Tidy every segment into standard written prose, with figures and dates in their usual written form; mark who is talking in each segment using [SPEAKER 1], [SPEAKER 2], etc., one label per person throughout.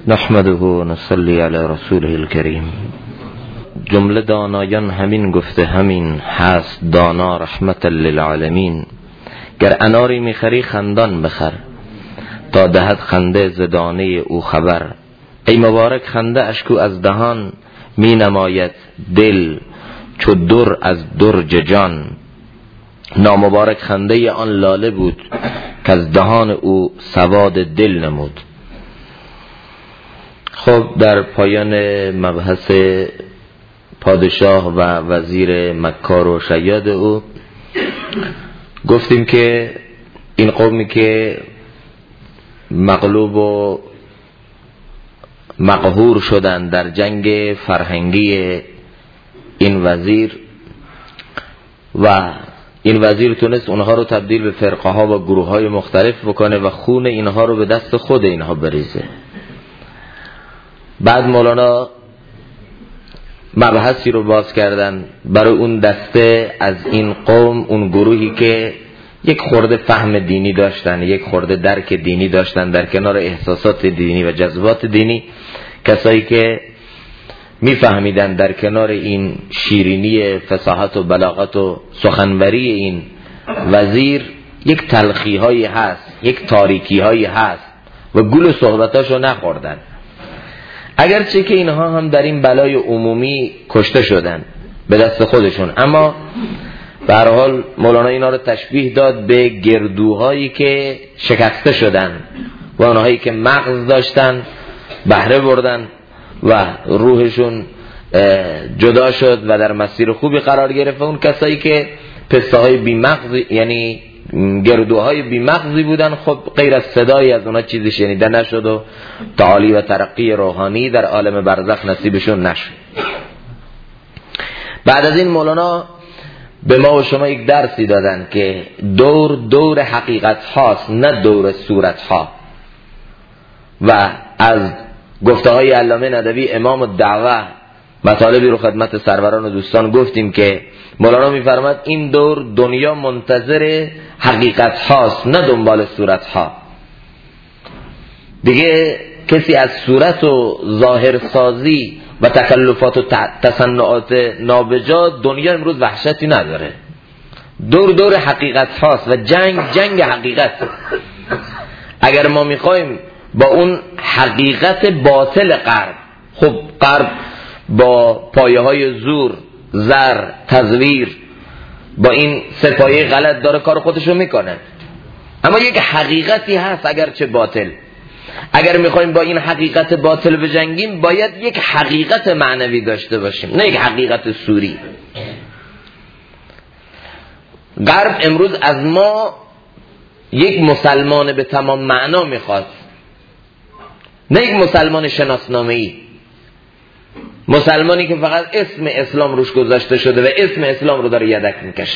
[SPEAKER 1] نحمده و نصلی علی رسوله الکریم. جمله دانایان همین گفته همین هست دانا رحمت للعالمین. گر اناری میخری خندان بخر، تا دهد خنده زدانه او خبر. ای مبارک خنده اشکو از دهان، می نماید دل چو در از درج جان. نامبارک خنده آن لاله بود، که از دهان او سواد دل نمود. خب در پایان مبحث پادشاه و وزیر مکار و شیاد او گفتیم که این قومی که مغلوب و مقهور شدن در جنگ فرهنگی این وزیر، و این وزیر تونست اونها رو تبدیل به فرقه ها و گروه های مختلف بکنه و خون اینها رو به دست خود اینها بریزه. بعد مولانا مبحثی رو باز کردن برای اون دسته از این قوم، اون گروهی که یک خورده فهم دینی داشتن، یک خورده درک دینی داشتن، در کنار احساسات دینی و جذبات دینی، کسایی که میفهمیدن در کنار این شیرینی فصاحت و بلاغت و سخنوری این وزیر یک تلخی هایی هست، یک تاریکی هایی هست و گول صحبتاشو نخوردن. اگرچه که اینها هم در این بلای عمومی کشته شدن به دست خودشون، اما به هر حال مولانا اینا رو تشبیه داد به گردوهایی که شکسته شدن و اونهایی که مغز داشتن بهره بردن و روحشون جدا شد و در مسیر خوبی قرار گرفت. اون کسایی که پسته های بی مغز، یعنی گردوهای بی مغزی بودن، خب غیر از صدایی از اونا چیزی شنیده نشد و تعالی و ترقی روحانی در عالم برزخ نصیبشون نشد. بعد از این مولانا به ما و شما یک درسی دادن که دور حقیقت هاست، نه دور صورت ها. و از گفته های علامه ندوی امام الدعوه مطالبی رو خدمت سروران و دوستان گفتیم که مولانا میفرماد این دور دنیا منتظر حقیقت هاست، نه دنبال صورت ها. دیگه کسی از صورت و ظاهر سازی و تکلفات و تصنعات نابجا دنیا امروز وحشتی نداره. دور حقیقت هاست و جنگ حقیقت. اگر ما میخوایم با اون حقیقت باطل غرب، خب غرب با پایه های زور، زر، تزویر، با این سپایه غلط داره کار خودشو میکنه، اما یک حقیقتی هست اگرچه باطل. اگر میخوایم با این حقیقت باطل بجنگیم باید یک حقیقت معنوی داشته باشیم، نه یک حقیقت سوری. غرب امروز از ما یک مسلمان به تمام معنا میخواد، نه یک مسلمان شناسنامه‌ای، مسلمانی که فقط اسم اسلام روش گذاشته شده و اسم اسلام رو داره یدک میکشه.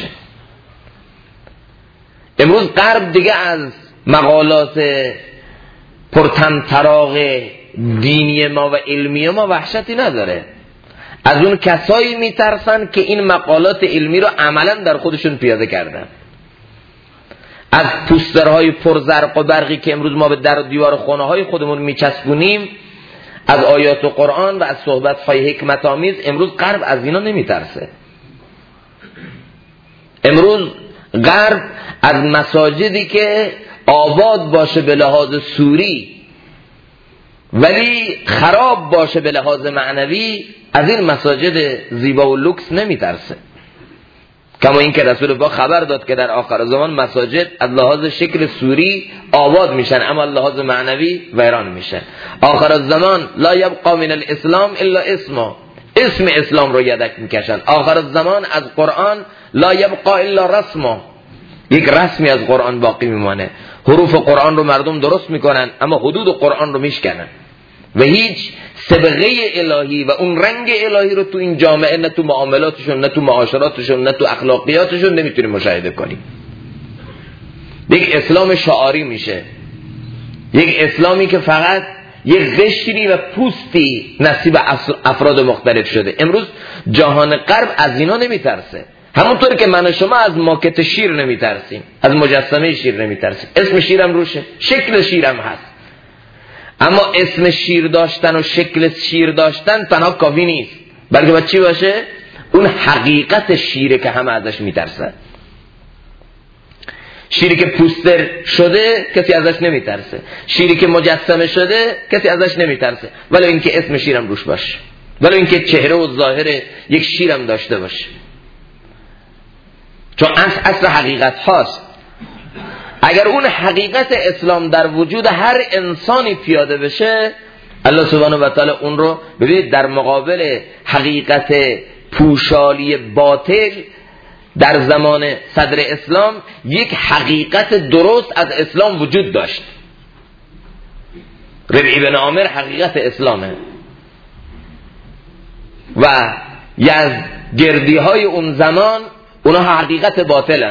[SPEAKER 1] امروز غرب دیگه از مقالات پرطمطراق دینی ما و علمی ما وحشتی نداره. از اون کسایی میترسن که این مقالات علمی رو عملا در خودشون پیاده کردن. از پوسترهای پرزرق و برقی که امروز ما به در دیوار خانه های خودمون میچسبونیم، از آیات و قرآن و از صحبت‌های حکمت آمیز، امروز غرب از اینا نمیترسه. امروز غرب از مساجدی که آباد باشه به لحاظ سوری ولی خراب باشه به لحاظ معنوی، از این مساجد زیبا و لوکس نمیترسه. کما این که رسول الله خبر داد که در آخر زمان مساجد از لحاظ شکل سوری آباد میشن اما از لحاظ معنوی ویران میشن. آخر الزمان لا یبقى من الاسلام الا اسم اسلام رو یدک میکشن. آخر الزمان از قرآن لا یبقى الا رسمه، یک رسمی از قرآن باقی میمانه. حروف قرآن رو مردم درست میکنن اما حدود قرآن رو میشکنن و هیچ صبغه الهی و اون رنگ الهی رو تو این جامعه، نه تو معاملاتشون، نه تو معاشراتشون، نه تو اخلاقیاتشون نمیتونیم مشاهده کنیم. یک اسلام شعاری میشه، یک اسلامی که فقط یک قشری و پوستی نصیب افراد مختلف شده. امروز جهان غرب از اینا نمیترسه، همونطور که من و شما از ماکت شیر نمیترسیم، از مجسمه شیر نمیترسیم. اسم شیرم روشه، شکل شیرم هست، اما اسم شیر داشتن و شکل شیر داشتن تنها کافی نیست، بلکه باید چی باشه؟ اون حقیقت شیره که همه ازش میترسن. شیری که پوستر شده کسی ازش نمیترسه، شیری که مجسمه شده کسی ازش نمیترسه، ولی اینکه اسم شیرم روش باشه، ولی اینکه چهره و ظاهر یک شیرم داشته باشه، چون اصل حقیقت هاست. اگر اون حقیقت اسلام در وجود هر انسانی پیاده بشه، الله سبحانه و تعالی اون رو ببینید در مقابل حقیقت پوشالی باطل در زمان صدر اسلام یک حقیقت درست از اسلام وجود داشت. ربیع بن عامر حقیقت اسلامه و یزدگردی های اون زمان اونها حقیقت باطلن.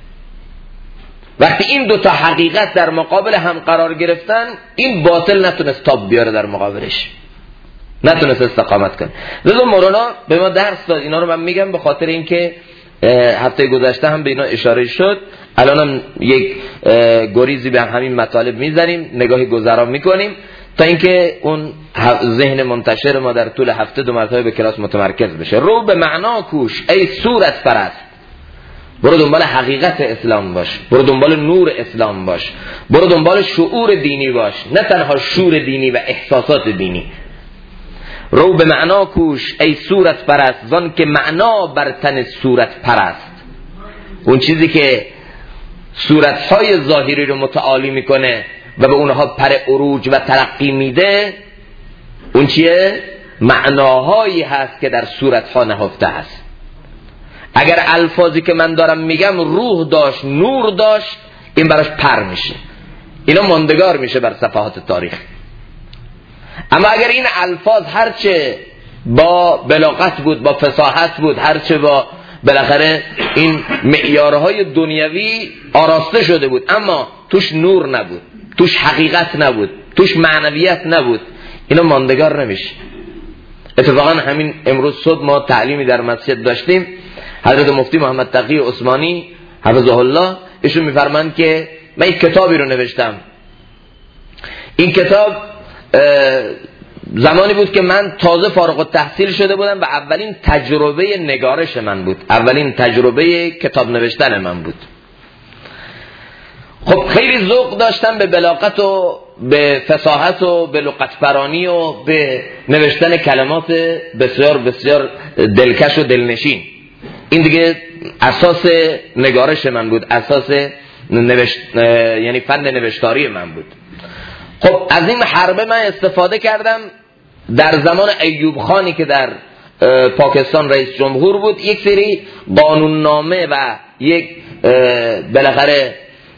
[SPEAKER 1] وقتی این دوتا حقیقت در مقابل هم قرار گرفتن، این باطل نتونست تاب بیاره در مقابلش، نتونست استقامت کنه. لذا مولانا به ما درس داد. اینا رو من میگم به خاطر اینکه هفته گذشته هم به اینا اشاره شد. الانم یک گریزی به همین مطالب میزنیم، نگاهی گذرا میکنیم تا اینکه اون ذهن منتشر ما در طول هفته 2 مرتبه به کلاس متمرکز بشه. رو به معنا کوش ای صورت پرست، برو دنبال حقیقت اسلام باش، برو دنبال نور اسلام باش، برو دنبال شعور دینی باش، نه تنها شعور دینی و احساسات دینی. رو به معنا کوش ای صورت پرست، زان که معنا بر تن صورت پرست. اون چیزی که صورتهای ظاهری رو متعالی میکنه و به اونها پر عروج و ترقی میده، اون چیه؟ معناهایی هست که در صورتها نهفته هست. اگر الفاظی که من دارم میگم روح داشت، نور داشت، این براش پر میشه، اینا ماندگار میشه بر صفحات تاریخ. اما اگر این الفاظ هرچه با بلاغت بود، با فصاحت بود، هرچه با بالاخره این معیارهای دنیوی آراسته شده بود، اما توش نور نبود، توش حقیقت نبود، توش معنویت نبود، اینا ماندگار نمیشه. اتفاقا همین امروز صبح ما تعلیمی در مسجد داشتیم. حضرت مفتی محمد تقی عثمانی حفظه الله ایشون میفرمایند که من یک کتابی رو نوشتم. این کتاب زمانی بود که من تازه فارغ التحصیل شده بودم و اولین تجربه نگارش من بود، اولین تجربه کتاب نوشتن من بود. خب خیلی ذوق داشتم به بلاغت و به فصاحت و به لغت پرانی و به نوشتن کلمات بسیار بسیار دلکش و دلنشین. این دیگه اساس نگارش من بود، اساس یعنی فن نوشتاری من بود. خب از این حربه من استفاده کردم. در زمان ایوب خانی که در پاکستان رئیس جمهور بود، یک سری قانوننامه و یک بالاخره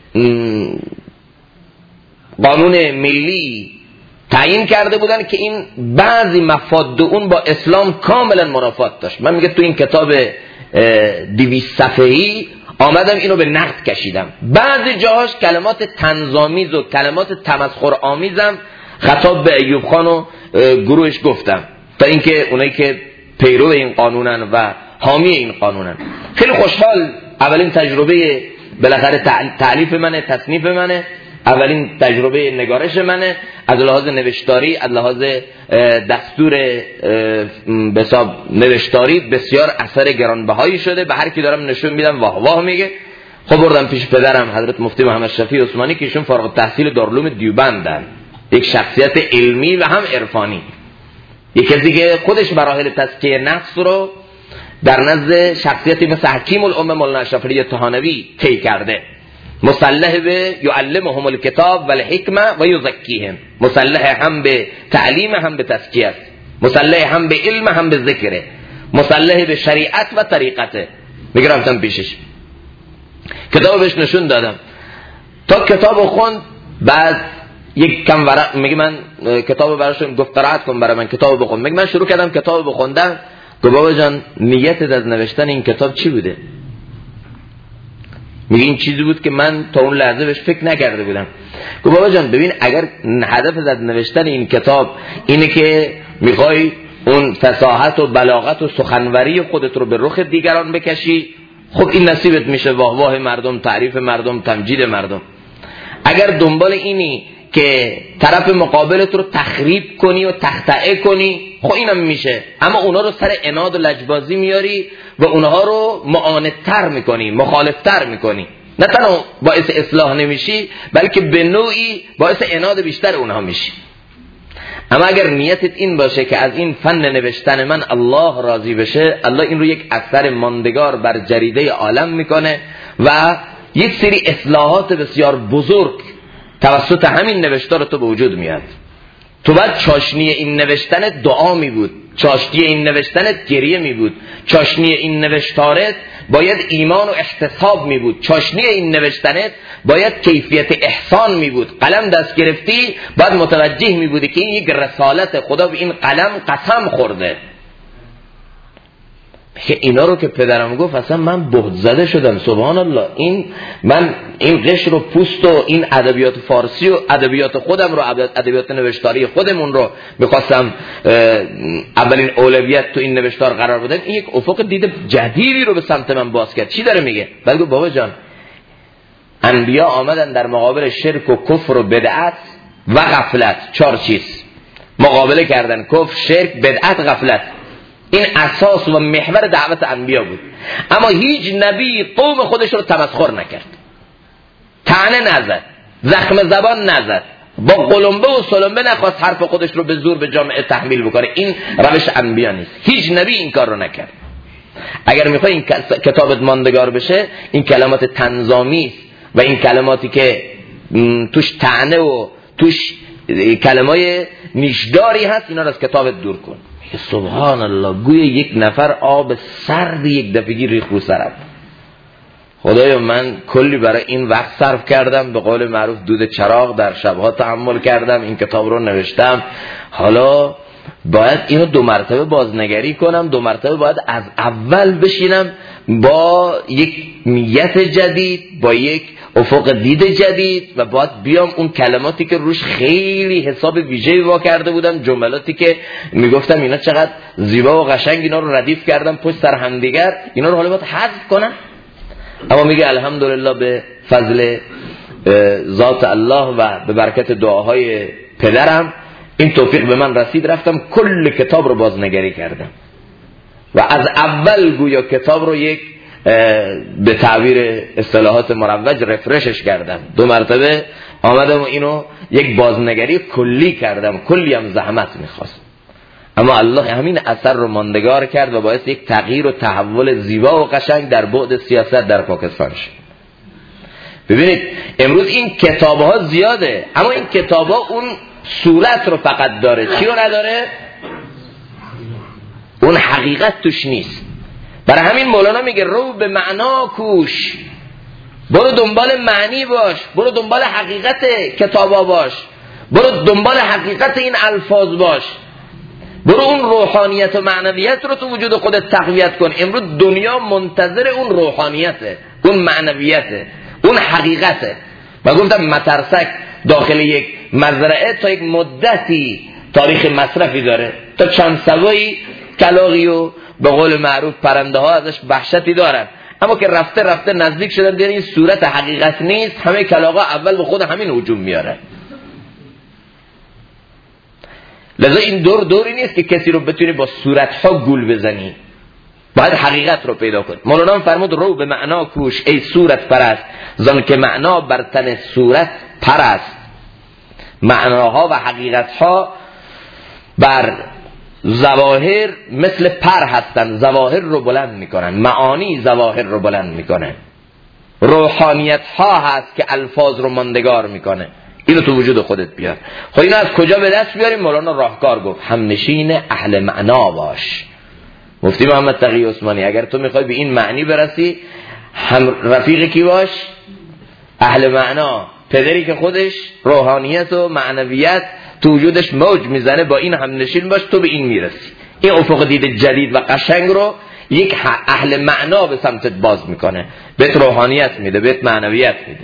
[SPEAKER 1] قانون ملی تعیین کرده بودن که این بعضی مفاد اون با اسلام کاملا منافات داشت. من میگه تو این کتاب 200 صفحه‌ای آمدم اینو به نقد کشیدم. بعضی جاهاش کلمات طنزآمیز و کلمات تمسخرآمیزم خطاب به ایوب خان و گروهش گفتم، تا اینکه اونایی که پیرو این قانونن و حامی این قانونن. خیلی خوشحال. اولین تجربه بالاخره تألیف منه، تصنیف منه، اولین تجربه نگارش منه، از لحاظ نوشتاری، از لحاظ دستور به حساب نوشتاری بسیار اثر گرانبهایی شده. به هر کی دارم نشون میدم واه واه میگه. خب بردم پیش پدرم حضرت مفتی محمد شفیع عثمانی که ایشون فارغ التحصیل دارالعلوم دیوبندن، یک شخصیت علمی و هم عرفانی، یک کسی که خودش مراحل تزکیه نفس رو در نزد شخصیتی مثل حکیم الامه مولانا اشرف علی طحانوی طی کرده. مسلح به یعلمهم الکتاب والحکمه و یزکیهم، مسلح هم به تعلیم هم به تزکیه است، مسلح هم به علم هم به ذکره، مسلح به شریعت و طریقته. میگرفتم پیشش، کتاب بهش نشون دادم، تا کتاب خوند. بعد یک کم ورق میگه من کتاب براش گفت قرائت کن برای من، کتاب بخون. میگه من شروع کردم کتاب بخوندن. گفت بابا جان نیتت از نوشتن این کتاب چی بوده؟ میگه این چیزی بود که من تا اون لحظه بهش فکر نکرده بودم. گفت بابا جان ببین، اگر هدف از نوشتن این کتاب اینه که میخوای اون فصاحت و بلاغت و سخنوری خودت رو به رخ دیگران بکشی، خب این نصیبت میشه، واه واه مردم، تعریف مردم، تمجید مردم. اگر دنبال اینی که طرف مقابلت رو تخریب کنی و تخطئه کنی، خب اینم میشه، اما اونا رو سر عناد و لجبازی میاری و اونها رو معاندتر میکنی، مخالفتر میکنی، نه تنها باعث اصلاح نمیشی بلکه به نوعی باعث عناد بیشتر اونها میشی. اما اگر نیتت این باشه که از این فن نوشتن من الله راضی بشه، الله این رو یک اثر ماندگار بر جریده عالم میکنه و یک سری اصلاحات بسیار بزرگ توسط همین نوشتار تو به وجود میاد. تو باید چاشنی این نوشتنت دعا می بود، چاشنی این نوشتنت گریه می بود، چاشنی این نوشتارت باید ایمان و احتساب می بود، چاشنی این نوشتنت باید کیفیت احسان می بود. قلم دست گرفتی باید متوجه می بودی که این یک رسالت، خدا به این قلم قسم خورده. اینا رو که پدرم گفت اصلا من بهت زده شدم. سبحان الله، من این قشر و پوست و این ادبیات فارسی و ادبیات خودم رو، ادبیات نوشتاری خودمون رو می‌خواستم اولین اولویت تو این نوشتار قرار بدم. این یک افق دید جدیدی رو به سمت من باز کرد. چی داره میگه؟ بلکه بابا جان، انبیا آمدن در مقابل شرک و کفر و بدعت و غفلت، 4 چیز مقابله کردن: کفر، شرک، بدعت، غفلت. این اساس و محور دعوت انبیا بود. اما هیچ نبی قوم خودش رو تمسخر نکرد، طعنه نزد، زخم زبان نزد، با قلمبه و سلمبه نخواست حرف خودش رو به زور به جامعه تحمیل بکنه. این روش انبیا نیست. هیچ نبی این کار رو نکرد. اگر میخوای این کتابت ماندگار بشه، این کلمات تنظامی و این کلماتی که توش طعنه و توش کلمای نیشداری هست، اینا رو از کتابت دور کن. سبحان الله، گویا یک نفر آب سرد یک دفعگی ریخ رو سرم. خدایا من کلی برای این وقت صرف کردم، به قول معروف دود چراغ در شبها تحمل کردم، این کتاب رو نوشتم، حالا باید اینو 2 مرتبه بازنگری کنم، 2 مرتبه باید از اول بشینم با یک نیت جدید، با یک افق دید جدید، و باید بیام اون کلماتی که روش خیلی حساب ویژه‌ای وا کرده بودم، جملاتی که میگفتم اینا چقدر زیبا و قشنگ، اینا رو ردیف کردم پشت سر هم دیگر، اینا رو حالا باید حذف کنم. اما میگه الحمدلله به فضل ذات الله و به برکت دعاهای پدرم این توفیق به من رسید، رفتم کل کتاب رو بازنگری کردم و از اول گویا کتاب رو یک به تعبیر اصطلاحات مروج رفرشش کردم. 2 مرتبه آمدم و اینو یک بازنگری کلی کردم، کلی هم زحمت میخواست. اما الله همین اثر رو ماندگار کرد و باعث یک تغییر و تحول زیبا و قشنگ در بعد سیاست در پاکستان شد. ببینید امروز این کتاب‌ها زیاده، اما این کتاب‌ها اون صورت رو فقط داره، چی رو نداره؟ اون حقیقت توش نیست. برای همین مولانا میگه رو به معنا کوش، برو دنبال معنی باش، برو دنبال حقیقت کتابا باش، برو دنبال حقیقت این الفاظ باش، برو اون روحانیت و معنویت رو تو وجود خودت تقویت کن. امروز دنیا منتظر اون روحانیته، اون معنویته، اون حقیقته. و گفتم مترسک داخل یک مزرعه تا یک مدتی تاریخ مصرفی داره، تا چند سوایی کلاغی و به قول معروف پرنده ها ازش وحشتی دارن، اما که رفته رفته نزدیک شدن دیدن این صورت حقیقت نیست، همه کلاغا اول به خود همین هجوم میاره. لذا این دوری نیست که کسی رو بتونی با صورت ها گول بزنی، باید حقیقت رو پیدا کن. مولانا فرمود رو به معنا کوش ای صورت پرست، زان که معنا بر تن صورت پرست. معناها و حقیقتها بر ظواهر مثل پر هستن، ظواهر رو بلند میکنن، معانی ظواهر رو بلند میکنن. روحانیت ها هست که الفاظ رو ماندگار میکنه. اینو تو وجود خودت بیار. خب اینو از کجا به دست بیاریم؟ مولانا راهکار گفت همنشین اهل معنا باش. مفتی محمد تقی عثمانی اگر تو میخوای به این معنی برسی، هم رفیق کی باش؟ اهل معنا. پدری که خودش روحانیت و معنویت تو وجودش موج میزنه، با این همنشین باش، تو به این میرسی. این افق دید جدید و قشنگ رو یک اهل معنا به سمتت باز میکنه، بهت روحانیت میده، بهت معنویت میده.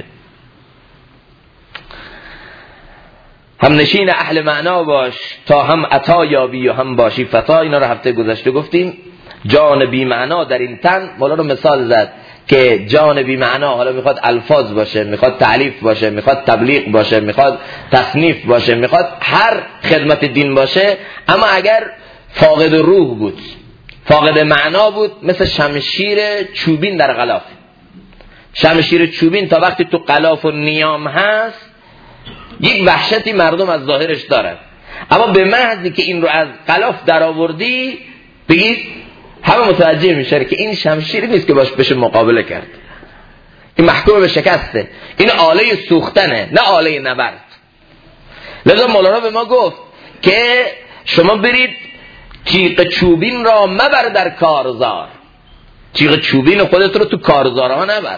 [SPEAKER 1] همنشین اهل معنا باش تا هم عطا یابی و هم باشی فتا. اینا رو هفته گذشته گفتیم. جان بی معنا در این تن، مولانا مثال زد که جان بی معنا، حالا میخواد الفاظ باشه، میخواد تعلیف باشه، میخواد تبلیغ باشه، میخواد تصنیف باشه، میخواد هر خدمت دین باشه، اما اگر فاقد روح بود، فاقد معنا بود، مثل شمشیر چوبین در غلاف. شمشیر چوبین تا وقتی تو غلاف و نیام هست یک وحشتی مردم از ظاهرش دارن، اما به محضی که این رو از غلاف در آوردی بگید همه متوجه میشه که این شمشیری نیست که باش بشه مقابله کرد، این محکوم به شکسته، این آله سوختنه نه آله نبرد. لذا مولانا به ما گفت که شما برید تیغ چوبین را مبر در کارزار، تیغ چوبین خودت رو تو کارزارها نبر.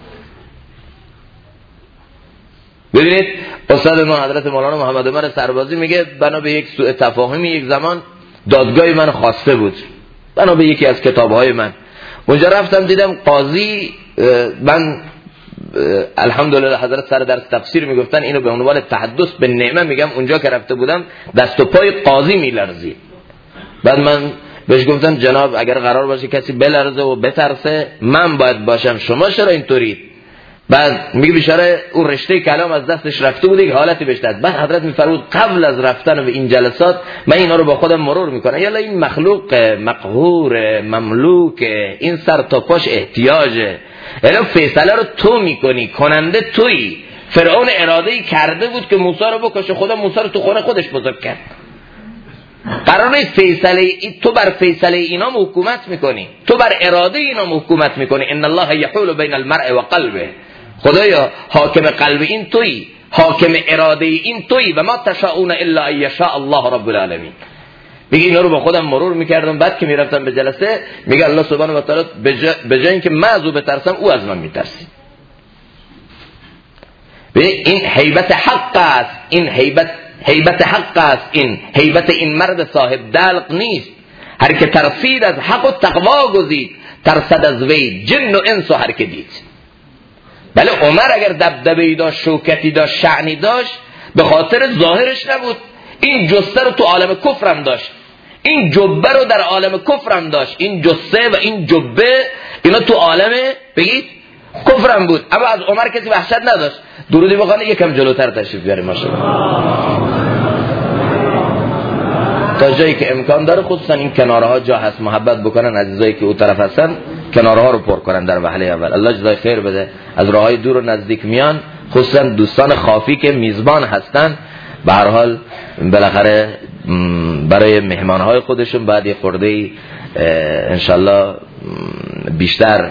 [SPEAKER 1] ببینید استاد ما حضرت مولانا محمد عمر سربازی میگه بنا به یک سوء تفاهمی یک زمان دادگاه من خواسته بود، بنا به یکی از کتابهای من. اونجا رفتم دیدم قاضی، من الحمدلله حضرت سر درس تفسیر میگفتن اینو به عنوان تحدث به نعمه میگم، اونجا که رفته بودم دست و پای قاضی میلرزید. بعد من بهش گفتم جناب اگر قرار باشه کسی بلرزه و بترسه من باید باشم، شما چرا اینطورید؟ بعد میگه بیچاره اون رشته کلام از دستش رفته بود، یک حالتی بهش داد. بعد حضرت میفرمود قبل از رفتن به این جلسات من اینا رو با خودم مرور میکنم، یالا این مخلوق مقهور مملوک، این سر تا پاش احتیاجه، یعنی فیصله رو تو میکنی، کننده تویی. فرعون اراده‌ای کرده بود که موسی رو بکشه، خدا موسی رو تو خونه خودش بزرگ کرد. قرار نیست فیصله تو بر فیصله اینا حکومت میکنی، تو بر اراده اینا حکومت میکنی. ان الله یحول بین المرء و قلبه، خدایا حاکم قلب این تویی، حاکم اراده این تویی. و ما تشاءون الا ان یشاء الله رب العالمین. میگه اینا رو با خودم مرور میکردم، بعد که میرفتم به جلسه میگه الله سبحانه و تعالی به جای اینکه من از او بترسم او از من میترسه. این هیبت حق است، این هیبت حق است، این هیبت این مرد صاحب دلق نیست. هر که ترسید از حق و تقوا گزید، ترسد از وی جن و انس و هر که دید. بله عمر اگر دبدبه‌ای داشت، شوکتی داشت، شأنی داشت، به خاطر ظاهرش نبود. این جسته رو تو عالم کفرم داشت، این جبه رو در عالم کفرم داشت، این جسته و این جبه اینا تو عالم بگید کفرم بود، اما از عمر کسی وحشت نداشت. درودی بخوانه یکم جلوتر تشریف بیاریم ماشاءالله تا جایی که امکان داره، خصوصا این کنارها جا هست محبت بکنن عزیزایی که او طرف هستن، کنارها رو پر کنن در وهله اول. الله جزای خیر بده. از راههای دور و نزدیک میان، خصوصا دوستان خافی که میزبان هستن، به هر حال بالاخره برای مهمانهای خودشون بعد یه خورده انشالله بیشتر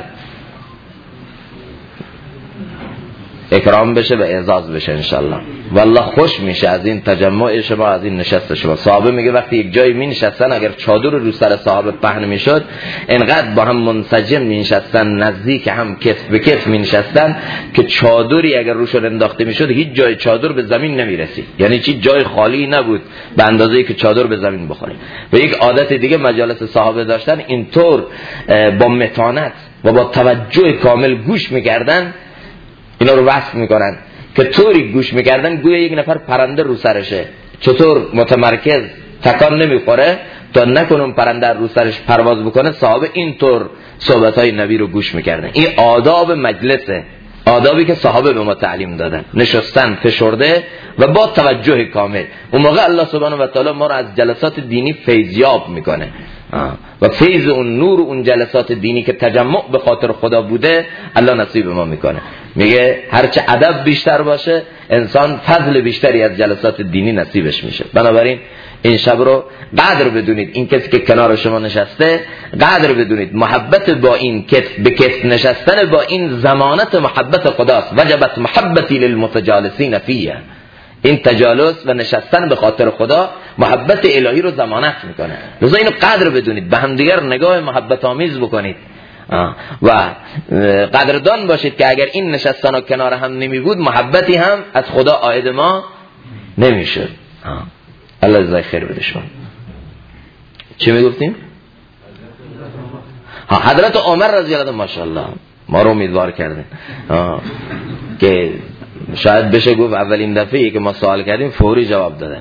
[SPEAKER 1] اکرام بشه و اعزاز بشه انشالله. والله خوش میشه از این تجمع شما، از این نشست شما. صحابه میگه وقتی یک جایی می نشستن، اگر چادر رو سر صحابه پهن میشد، انقدر با هم منسجم می نشستن، نزدیک هم، کتف به کتف می نشستن که چادری اگر روش انداخته میشد هیچ جای چادر به زمین نمیرسید، یعنی چی جای خالی نبود به اندازه‌ای که چادر به زمین بخوره. و یک عادت دیگه مجالس صحابه داشتن، اینطور با متانت و با توجه کامل گوش میکردن، اینا رو وصف میکنن که طوری گوش میکردن گویا یک نفر پرنده رو سرشه، چطور متمرکز تکان نمیخوره تا نکنم پرنده رو سرش پرواز بکنه. صحابه اینطور صحبتهای نبی رو گوش میکردن. این آداب مجلسه، آدابی که صحابه به ما تعلیم دادن، نشستن فشرده و با توجه کامل. اون موقع الله سبحانه و تعالی ما رو از جلسات دینی فیضیاب میکنه و فیض اون نور اون جلسات دینی که تجمع به خاطر خدا بوده الله نصیب ما میکنه. میگه هرچه ادب بیشتر باشه انسان فضل بیشتری از جلسات دینی نصیبش میشه. بنابراین این شب رو قدر بدونید، این کسی که کنار شما نشسته قدر بدونید. محبت با این کتف به کتف نشستن با این ضمانت محبت خداست. وجبت محبتی للمتجالسین فیه. این تجالس و نشستن به خاطر خدا محبت الهی رو ضمانت میکنه. لذا اینو قدر بدونید، به همدیگر نگاه محبت آمیز بکنید و قدردان باشید که اگر این نشستن و کنار هم نمی بود محبتی هم از خدا عاید ما نمیشد. الله جزای خیر بده شما. چی میگفتیم؟ حضرت عمر رضی الله عنه ماشاءالله ما رو امیدوار کردن که شاید بشه گفت اولین دفعه که ما سوال کردیم فوری جواب دادن.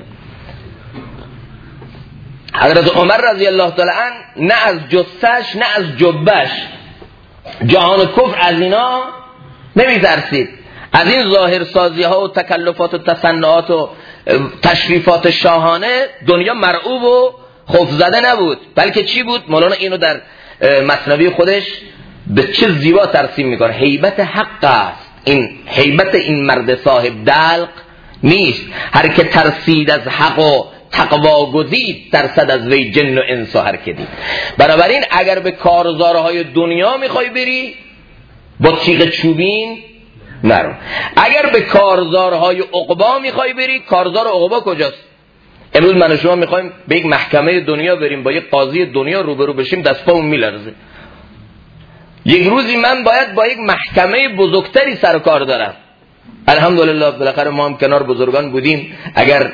[SPEAKER 1] حضرت عمر رضی الله تعالی عنه نه از جثه‌اش نه از جبهش جهان کفر از اینا نمیترسید، از این ظاهر سازی ها و تکلفات و تصنعات و تشریفات شاهانه دنیا مرعوب و خوف زده نبود، بلکه چی بود؟ مولانا اینو در مثنوی خودش به چه زیبا ترسیم میکنه. هیبت حق است این، هیبت این مرد صاحب دلق نیست. هر که ترسید از حق و تقوا گزید، ترسد از وی جن و انس و هر که دید. بنابراین اگر به کارزارهای دنیا میخوای بری با تیغ چوبین نرو. اگر به کارزارهای عقبا میخوای بری، کارزار عقبا کجاست؟ امروز من و شما میخوایم به یک محکمه دنیا بریم، با یک قاضی دنیا روبرو بشیم، دست پامون میلرزه. یک روزی من باید با یک محکمه بزرگتری سر و کار دارم. الحمدلله بالاخره ما هم کنار بزرگان بودیم. اگر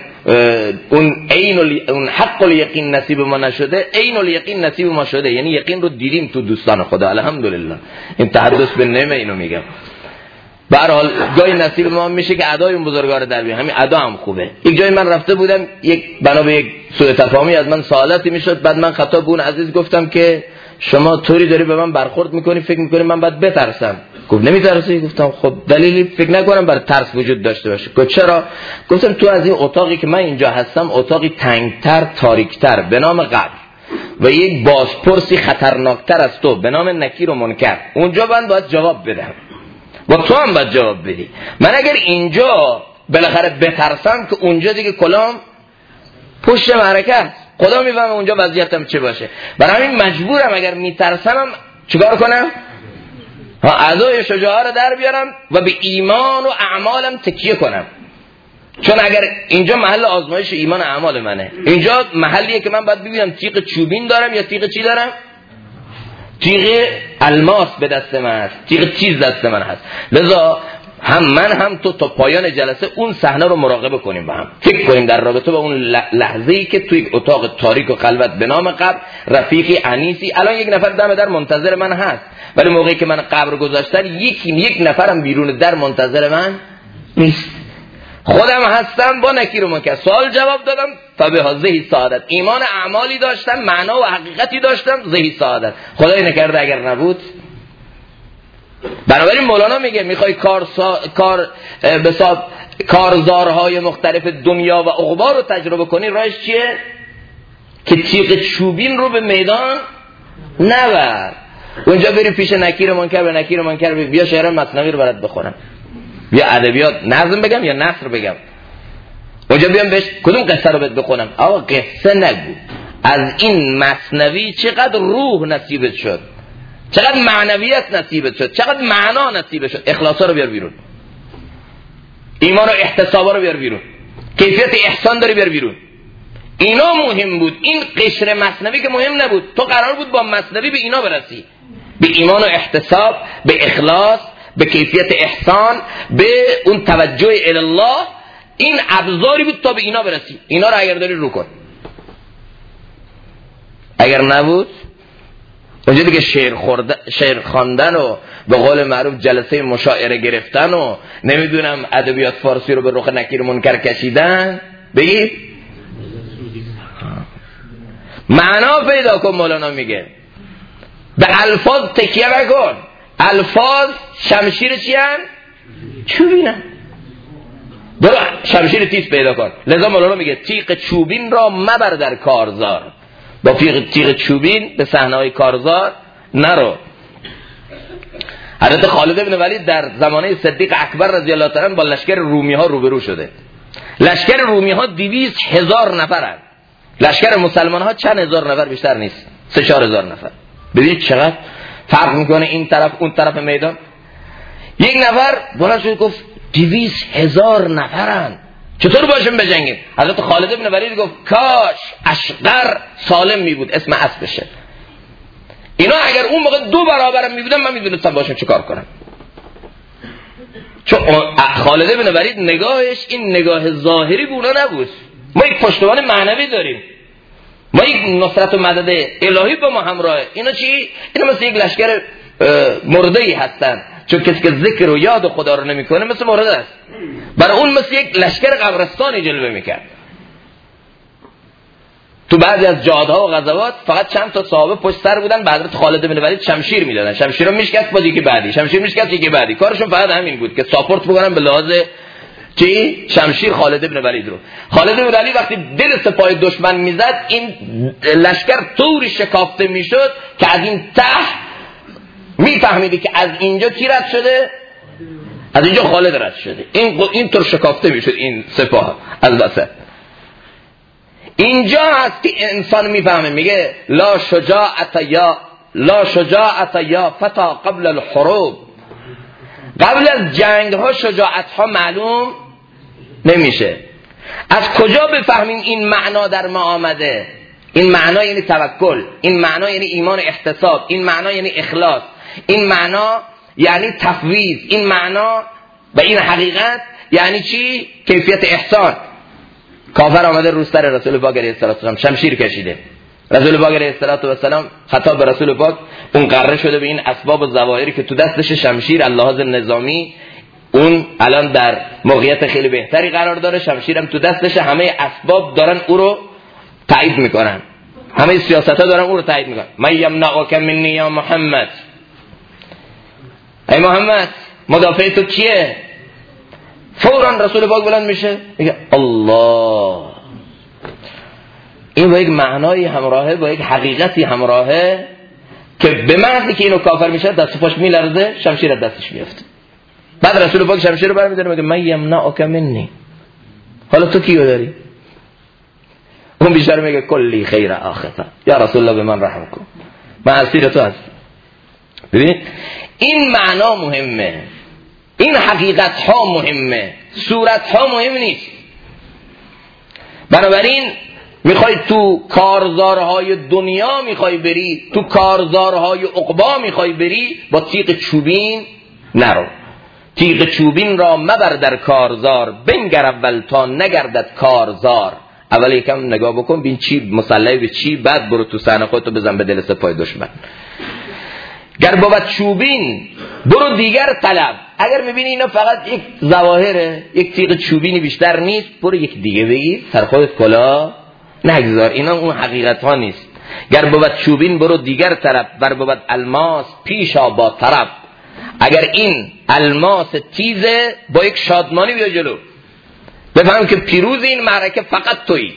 [SPEAKER 1] اون حق الیقین نصیب ما نشده، عین الیقین نصیب ما شده، یعنی یقین رو دیدیم تو دوستان خدا. الحمدلله این تحدث به نعمه اینو میگم. به هر حال گاهی نصیب ما میشه که ادای اون بزرگا رو در بیاریم، همین ادا هم خوبه. یک جایی من رفته بودم، یک بنا به یک سوء تفاهمی از من سوالاتی میشد، بعد من خطاب به اون عزیز گفتم که شما طوری داری به من برخورد میکنی فکر میکنی من باید بترسم. گفت نمیترسی؟ گفتم خب دلیلی فکر نکنم برای ترس وجود داشته باشه. گفت چرا؟ گفتم تو از این اتاقی که من اینجا هستم اتاقی تنگتر تاریکتر به نام قبر و یک بازپرسی خطرناکتر از تو به نام نکیر و منکر، اونجا من باید جواب بدم و تو هم باید جواب بدی. من اگر اینجا بالاخره بترسم که اونجا دیگه کلام پشت معرکه است، خدا میفهمه اونجا وضعیتم چه باشه. برای همین مجبورم اگر میترسم چیکار کنم؟ اعضای شجاعه رو در بیارم و به ایمان و اعمالم تکیه کنم. چون اگر اینجا محل آزمایش ایمان و اعمال منه، اینجا محلیه که من باید ببینم تیغ چوبین دارم یا تیغ چی دارم؟ تیغ الماس به دست من هست، تیغ چیز دست من هست. لذا هم من هم تو تا پایان جلسه اون صحنه رو مراقبه کنیم، با هم فکر کنیم در رابطه با اون لحظه‌ای که توی اتاق تاریک و خلوت به نام قبر رفیقی انیسی، الان یک نفر دم در منتظر من هست، ولی موقعی که من قبر گذاشتن یک نفرم بیرون در منتظر من نیست. خودم هستم با نکیر و منکر سوال جواب دادم، فبها ذی سعادت، ایمان اعمالی داشتم، معنا و حقیقتی داشتم، ذی سعادت. خدای نکرده اگر نبود. بنابراین مولانا میگه میخوای کارزارهای مختلف دنیا و عقبا رو تجربه کنی، راهش چیه؟ که تیغ چوبین رو به میدان نبر. اونجا بری پیش نکیر منکر، به نکیر منکر بیا شعر مثنوی رو برات بخونم، بیا ادبیات نظم بگم یا نثر بگم، اونجا بیام بهش کدوم قصه رو بهت بخونم. آقا قصه نگو، از این مثنوی چقدر روح نصیبت شد، چقدر معنویت نصیبت شد، چقدر معنا نصیبت شد. اخلاصا رو بیار بیرون، ایمان و احتسابا رو بیار بیرون، کیفیت احسان داری بیار بیرون. اینا مهم بود. این قشر مثنوی که مهم نبود، تو قرار بود با مثنوی به اینا برسی، به ایمان و احتساب، به اخلاص، به کیفیت احسان، به اون توجه الی الله. این ابزاری بود تا به اینا برسی. اینا رو اگر داری رو کن، اگر نبود اونجا دیگه شعر خواندن و به قول معروف جلسه مشاعره گرفتن و نمیدونم ادبیات فارسی رو به رخ نکیر منکر کشیدن. بگید معنا پیدا کن. مولانا میگه به الفاظ تکیه نکن. الفاظ شمشیر چی هن؟ چوبینن. برو شمشیر تیز پیدا کن. لذا مولانا میگه تیغ چوبین را مبر در کارزار. با تیغ چوبین به صحنه‌های کارزار نرو. حضرت خالد بن ولید در زمانه صدیق اکبر رضی الله تعالی با لشکر رومی ها روبرو شده. لشکر رومی ها 200,000 نفرن، لشکر مسلمان ها چند هزار نفر بیشتر نیست، 3-4 هزار نفر. ببینید چقدر فرق میکنه این طرف اون طرف میدان. یک نفر بلند شد گفت 200,000 نفرن، چطور باشیم بجنگیم؟ حضرت خالد بن ولید گفت کاش اشقر سالم می بود، اسم اسبشه. اینا اگر اون موقع 2 برابرم می بودن من میدونستم باشم چه کار کنم. چون خالد بن ولید نگاهش این نگاه ظاهری بوده نبود. ما یک پشتوان معنوی داریم، ما یک نصرت و مدد الهی با ما همراهه. اینا چی؟ اینا مثل یک لشکر مرده‌ای هستن، چون کسی که ذکر و یاد خدا رو نمیکنه مثل مرده است. برای اون مثل یک لشکر قبرستانی جلوه میکرد. تو بعضی از جهادها و غزوات فقط چند تا صحابه پشت سر بودن، به حضرت خالد بن ولید شمشیر میدادن، شمشیر رو میشکست با یکی بعدی، شمشیر میشکست یکی بعدی، کارشون فقط همین بود که ساپورت بکنن به لحاظ چی؟ شمشیر خالد بن ولید رو. خالد بن ولید وقتی دل سپاه دشمن میزد این لشکر طوری شکافته میشد که از این ته میفهمیدی که از اینجا کی رد شده، از اینجا خالد رد شده، این طور شکافته میشد این سپاه از وسط. اینجا هست که انسان میفهمه، میگه لا شجاعت یا فتا قبل الحروب، قبل از جنگ ها شجاعت ها معلوم نمیشه. از کجا بفهمیم این معنا در ما آمده؟ این معنا یعنی توکل، این معنا یعنی ایمان و احتساب، این معنا یعنی اخلاص، این معنا یعنی تفویض، این معنا و این حقیقت یعنی چی؟ کیفیت احسان. کافر آمده رو سر رسول پاک علیه السلام شمشیر کشیده، رسول پاک علیه السلام خطاب به رسول پاک اون قره شده به این اسباب و ظواهری که تو دستش شمشیر اللحاظ نظامی اون الان در موقعیت خیلی بهتری قرار داره، شمشیرم تو دستش، همه اسباب دارن او رو تایید میکنن، همه سیاست‌ها دارن او رو تایید میکنن. من یمنعک منی یا محمد، ای محمد مدافع تو کیه؟ فوراً رسول پاک بلند میشه میگه الله. این با یک معنای همراهه، با یک حقیقتی همراهه که به محضی که اینو کافر میشه دست پاش میلرزه، شمشیر دستش میفته. بعد رسول پاک شمشیر رو برمی‌داره میگه من یمنعک منی، حالا تو کیو داری؟ اون بیچاره میگه کلی خیر آخفه، یا رسول الله به من رحم کن، من اسیر تو هستم. ببینید این معنا مهمه، این حقیقت ها مهمه، صورت ها مهم نیست. بنابراین میخوای تو کارزارهای دنیا میخوای بری، تو کارزارهای عقبا میخوای بری، با تیغ چوبین نرو. تیغ چوبین را مبر در کارزار، بنگر اول تا نگردد کارزار. اول یکم نگاه بکن ببین چی مسلح به چی، بعد برو تو صحنه خودتو بزن به دل سپاه دشمن. گر بود چوبین برو دیگر طلب. اگر میبینی اینا فقط یک ظواهره، یک تیغ چوبینی بیشتر نیست، برو یک دیگه بگیر، سر خودت کلا نگذار، اینا اون حقیقت ها نیست. گر بود چوبین برو دیگر طرف، بر بود الماس پیشا با طرف. اگر این الماس تیزه با یک شادمانی بیا جلو، بفهم که پیروز این معرکه فقط تویی.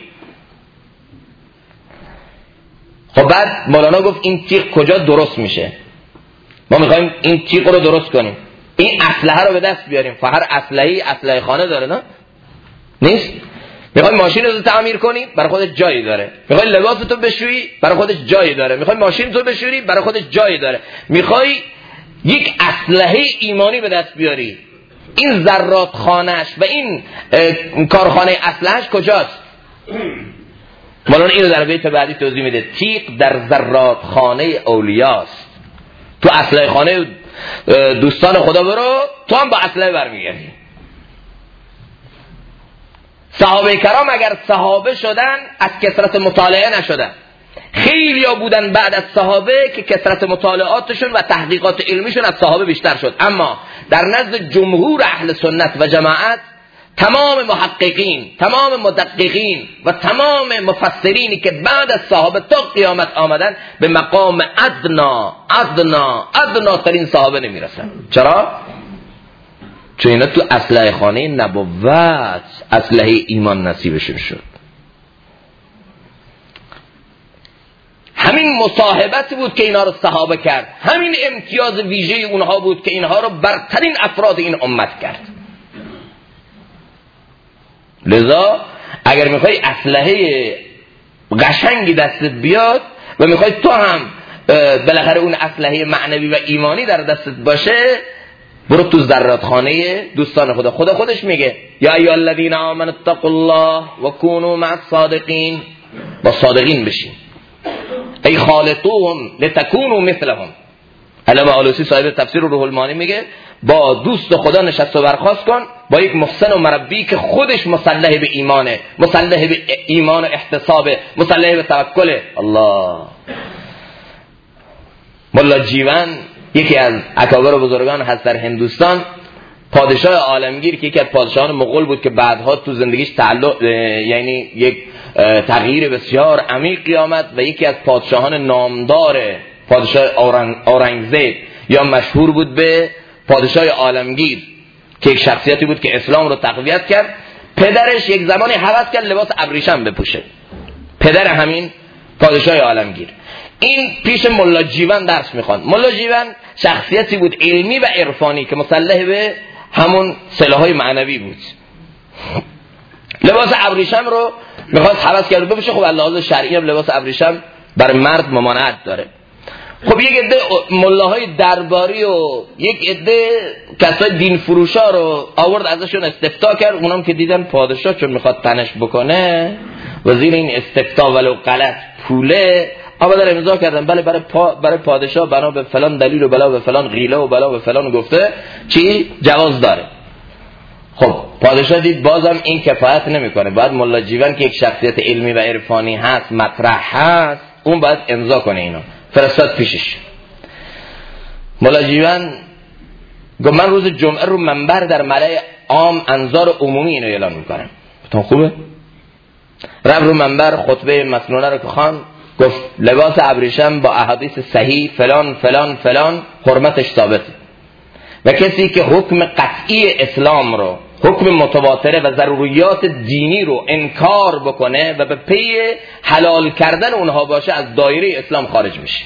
[SPEAKER 1] خب بعد مولانا گفت این تیغ کجا درست میشه؟ ما میخوایم این تیغ رو درست کنیم، این اسلحه رو به دست بیاریم. هر اسلحه خانه داره نه؟ نیست؟ میخوای ماشین رو تعمیر کنی برای خودش جایی داره، میخوای لباس تو بشویی برای خودش جایی داره، میخوای ماشین تو بشوری برای خودش جایی داره، میخوای یک اسلحه ایمانی به دست بیاری، این ذرات خانهش و این کارخانه اسلحهش کجاست؟ مولانا اینو در بیت بعدی توضیح میده. تیغ در ذرات خانه اولیاست. تو اسلحه خانه دوستان خدا برو، تو هم با اسلحه برمیگردی. صحابه کرام اگر صحابه شدن از کثرت مطالعه نشدن. خیلی ها بودن بعد از صحابه که کثرت مطالعاتشون و تحقیقات علمیشون از صحابه بیشتر شد، اما در نزد جمهور اهل سنت و جماعت تمام محققین، تمام مدققین و تمام مفسرینی که بعد از صحابه تا قیامت آمدن به مقام ادنا ترین صحابه نمیرسن. چرا؟ چون اینا تو اسلحه خانه نبوت اسلحه ایمان نصیبشون شد. همین مصاحبت بود که اینا رو صحابه کرد، همین امتیاز ویژه اونها بود که اینها رو برترین افراد این امت کرد. لذا اگر میخوای اسلحه قشنگی دستت بیاد و میخوای تو هم بالاخره اون اسلحه معنوی و ایمانی در دستت باشه، برو تو ذرات خانه دوستان خدا. خدا خودش میگه یا ایها الذین آمنوا اتقوا الله و کونوا مع الصادقین، با صادقین بشین. ای خالطوهم لتکونوا مثلهم. علامه آلوسی صاحب تفسیر روح المعانی میگه با دوست خدا نشست و برخاست کن، با یک محسن و مربی که خودش مسلح به ایمانه، مسلح به ایمان و احتسابه، مسلح به توکله. الله. ملا جیون یکی از اکابر و بزرگان هست در هندوستان، پادشاه عالمگیر که یکی از پادشاهان مغول بود که بعدها تو زندگیش تعلق یعنی یک تغییر بسیار عمیقی آمد و یکی از پادشاهان نامدار، پادشاه اورنگزیب یا مشهور بود به پادشاه عالمگیر که یک شخصیتی بود که اسلام رو تقویت کرد. پدرش یک زمانی هوس کرد لباس ابریشم بپوشه، پدر همین پادشاه عالمگیر. این پیش ملا جیون درس میخواند. ملا جیون شخصیتی بود علمی و عرفانی که مسلح به همون سلاح‌های معنوی بود. لباس ابریشم رو میخواست هوس کرد بپوشه. خب لحاظ شرعی هم لباس ابریشم برای مرد ممانعت داره. خب یک عده ملاهای درباری و یک عده کسای دین فروشا رو آورد ازشون استفتاء کرد. اونام که دیدن پادشاه چون میخواد تنش بکنه وزیر این استفتاء ولو غلط پوله آمدن امضا کردن بله برای پادشاه بنا به فلان دلیل و بلا به فلان غیله و بلا به فلان گفته چی جواز داره. خب پادشاه دید بازم این کفایت نمیکنه، باید ملا جیون که یک شخصیت علمی و عرفانی هست مطرح هست اون باید امضا کنه. اینو فرستاد پیشش. ملا جیون گفت من روز جمعه رو منبر در ملأ عام انظار عمومی اینو اعلان میکنم. تو خوبه؟ رفت رو منبر خطبه مسنونه رو که خواند، گفت لباس ابریشم با احادیث صحیح فلان فلان فلان حرمتش ثابته و کسی که حکم قطعی اسلام رو، حکم متواتره و ضروریات دینی رو انکار بکنه و به پی حلال کردن اونها باشه از دایره اسلام خارج میشه.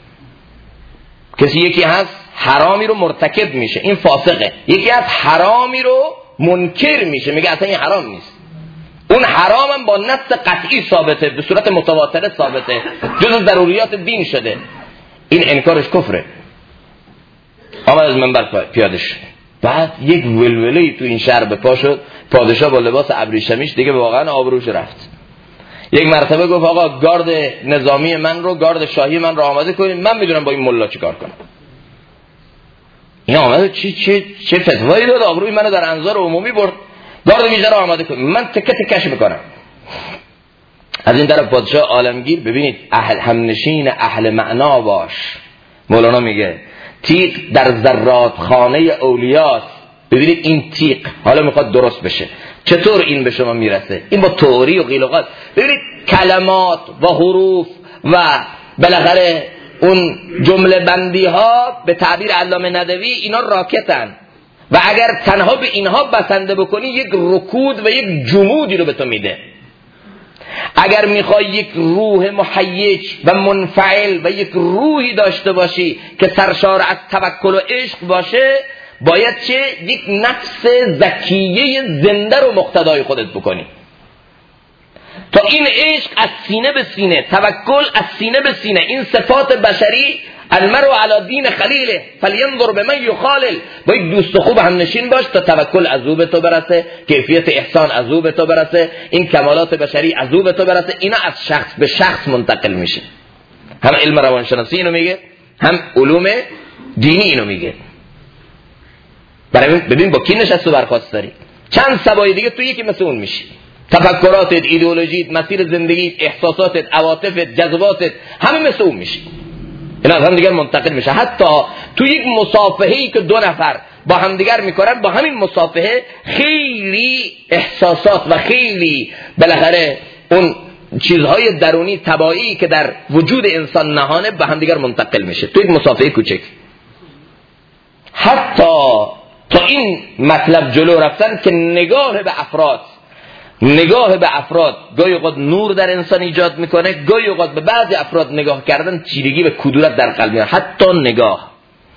[SPEAKER 1] کسی یکی هست حرامی رو مرتکب میشه این فاسقه، یکی از حرامی رو منکر میشه میگه اصلا این حرام نیست، اون حرام هم با نص قطعی ثابته به صورت متواتره ثابته جز ضروریات دین شده، این انکارش کفره. آمد از منبر پیاده شد. بعد یک ولوله‌ای تو این شهر به پا شد. پادشاه با لباس ابریشمیش دیگه واقعا آبروش رفت. یک مرتبه گفت آقا گارد نظامی من رو، گارد شاهی من رو آماده کنید، من میدونم با این ملا چیکار کنم. این آمده چه فتوایی داد، آبروی منو در انظار عمومی برد، گارد ویژه رو آماده کنید، من تکه تکش میکنم. از این طرف پادشاه عالمگیر، ببینید همنشین اهل معنا باش. مولانا میگه تیغ در ذرات خانه اولیاست. ببینید این تیغ حالا میخواد درست بشه. چطور این به شما میرسه؟ این با تئوری و قیل و قال. ببینید کلمات و حروف و بالاخره اون جمله بندی ها به تعبیر علامه ندوی اینا راکتن و اگر تنها به اینها بسنده بکنی یک رکود و یک جمودی رو به تو میده. اگر میخوای یک روح مهیج و منفعل و یک روحی داشته باشی که سرشار از توکل و عشق باشه، باید چه؟ یک نفس ذکیه زنده رو مقتدای خودت بکنی تا این عشق از سینه به سینه، توکل از سینه به سینه، این صفات بشری، المرء علی دین خلیله فلینظر بمن یخالل، با یک دوست خوب هم نشین باش تا توکل از او به تو برسه، کیفیت احسان از او به تو برسه، این کمالات بشری از او به تو برسه. اینا از شخص به شخص منتقل میشه. هم علم روانشناسی اینو میگه، هم علوم دینی اینو میگه. برای ببین با کی نشست و برخاست داری، چند سبای دیگه تو یکی مثل اون میشی. تفکراتت، ایدئولوژیت، مسیر زندگیت، احساساتت، عواطفت، جذباتت همه مثل اون میشی. اینا از هم دیگر منتقل میشه. حتی تو یک مصافحه‌ای که دو نفر با همدیگر میکنن، با همین مصافحه خیلی احساسات و خیلی بالاخره اون چیزهای درونی تبایی که در وجود انسان نهانه به همدیگر منتقل میشه تو یک مصافحه کوچک. حتی تا این مطلب جلو رفتن که نگاه به افراد گاهی اوقات نور در انسان ایجاد میکنه، گاهی اوقات به بعضی افراد نگاه کردن چیرگی و کدورت در قلب میاره. حتی نگاه.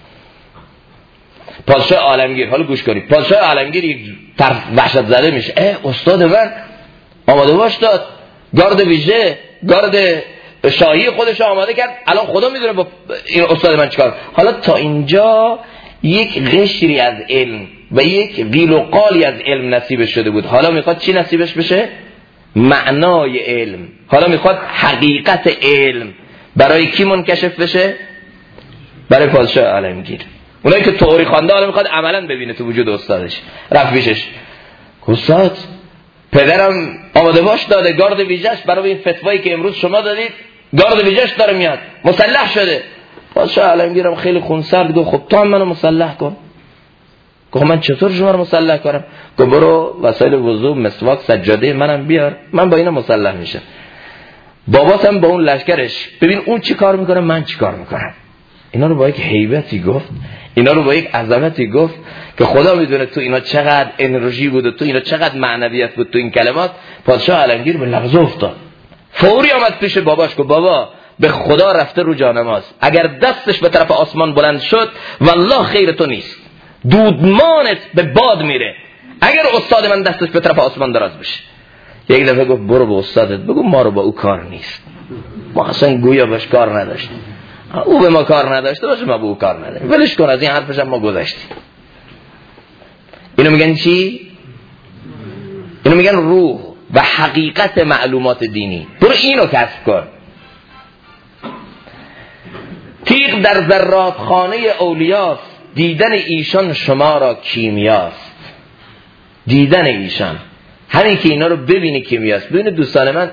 [SPEAKER 1] پادشاه عالمگیر، حالا گوش کنید، پادشاه عالمگیر یک طرف وحشت زده میشه. استاد من آماده باش داد، گارد ویژه، گارد شاهی خودش آماده کرد، الان خدا میدونه با این استاد من چیکار. حالا تا اینجا یک قشری از علم و یک قیل و قالی از علم نصیبش شده بود. حالا میخواد چی نصیبش بشه؟ معنای علم. حالا میخواد حقیقت علم برای کی منکشف بشه؟ برای پادشاه عالمگیر. اونایی که تئوری خوانده حالا میخواد عملا ببینه تو وجود استادش. رفت پیشش، استاد پدرم آماده باش داده، گارد ویژه‌اش برای این فتوایی که امروز شما دادید، گارد ویژه‌اش داره میاد، مسلح شده. پادشاه عالمگیرم خیلی خونسرد گفت خب تو هم منو مسلح کن. گفت من چطور شما رو مسلح کنم؟ گفت برو وسایل وضو، مسواک، سجاده منم بیار، من با اینا مسلح میشم. باباتم با اون لشکرش، ببین اون چی کار میکنه من چی کار میکنم. اینا رو با یک هیبتی گفت، اینا رو با یک عظمتی گفت که خدا میدونه تو اینا چقدر انرژی بود و تو اینا چقدر معنویت بود تو این کلمات. پادشاه علمگیر به لغز افتاد، فوری آمد پیش باباش گفت بابا به خدا رفته رو جان ماست، اگر دستش به طرف آسمان بلند شد والله خیر تو نیست، دودمانت به باد میره اگر استاد من دستش به طرف آسمان دراز بشه. یک دفعه گفت برو به استادت بگو ما رو با او کار نیست، ما اصلا گویا باش کار نداشتیم، او به ما کار نداشته باشه ما به او کار نداریم، ولش کن، از این حرفش هم ما گذشتیم. اینو میگن چی؟ اینو میگن روح و حقیقت معلومات دینی. برو اینو کسب کن. تیغ در ذرات خانه اولیاست، دیدن ایشان شما را کیمیاست. دیدن ایشان، همین که اینا رو ببینی کیمیاست. ببینید دوستان من،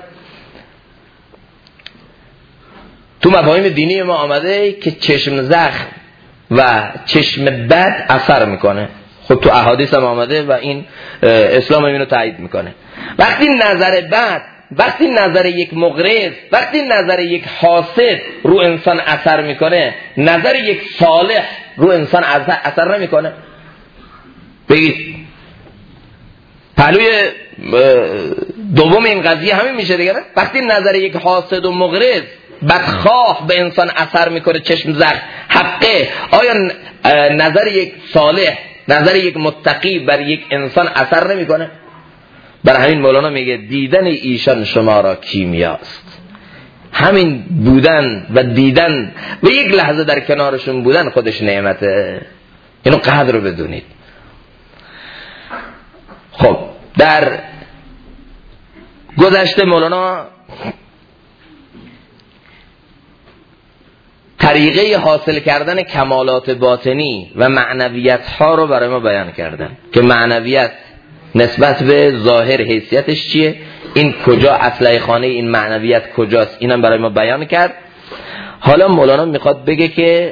[SPEAKER 1] تو مفاهیم دینی ما آمده که چشم زخم و چشم بد اثر میکنه. خب تو احادیث هم آمده و این اسلام هم اینو تایید میکنه. وقتی نظر بد، وقتی نظر یک مغرض، وقتی نظر یک حاسد رو انسان اثر میکنه، نظر یک صالح رو انسان اثر نمیکنه. بگید پهلوی دوم این قضیه همین میشه دیگه. وقتی نظر یک حاسد و مغرض بدخواه به انسان اثر میکنه، چشم زخم حقه، آیا نظر یک صالح، نظر یک متقی بر یک انسان اثر نمیکنه؟ برای همین مولانا میگه دیدن ایشان شما را کیمیاست. همین بودن و دیدن و یک لحظه در کنارشون بودن خودش نعمته. اینو قدر رو بدونید. خب در گذشته مولانا طریقه حاصل کردن کمالات باطنی و معنویت ها رو برای ما بیان کردن که معنویت نسبت به ظاهر حیثیتش چیه، این کجا اسلحه خانه این معنویت کجاست، اینم برای ما بیان کرد. حالا مولانا میخواد بگه که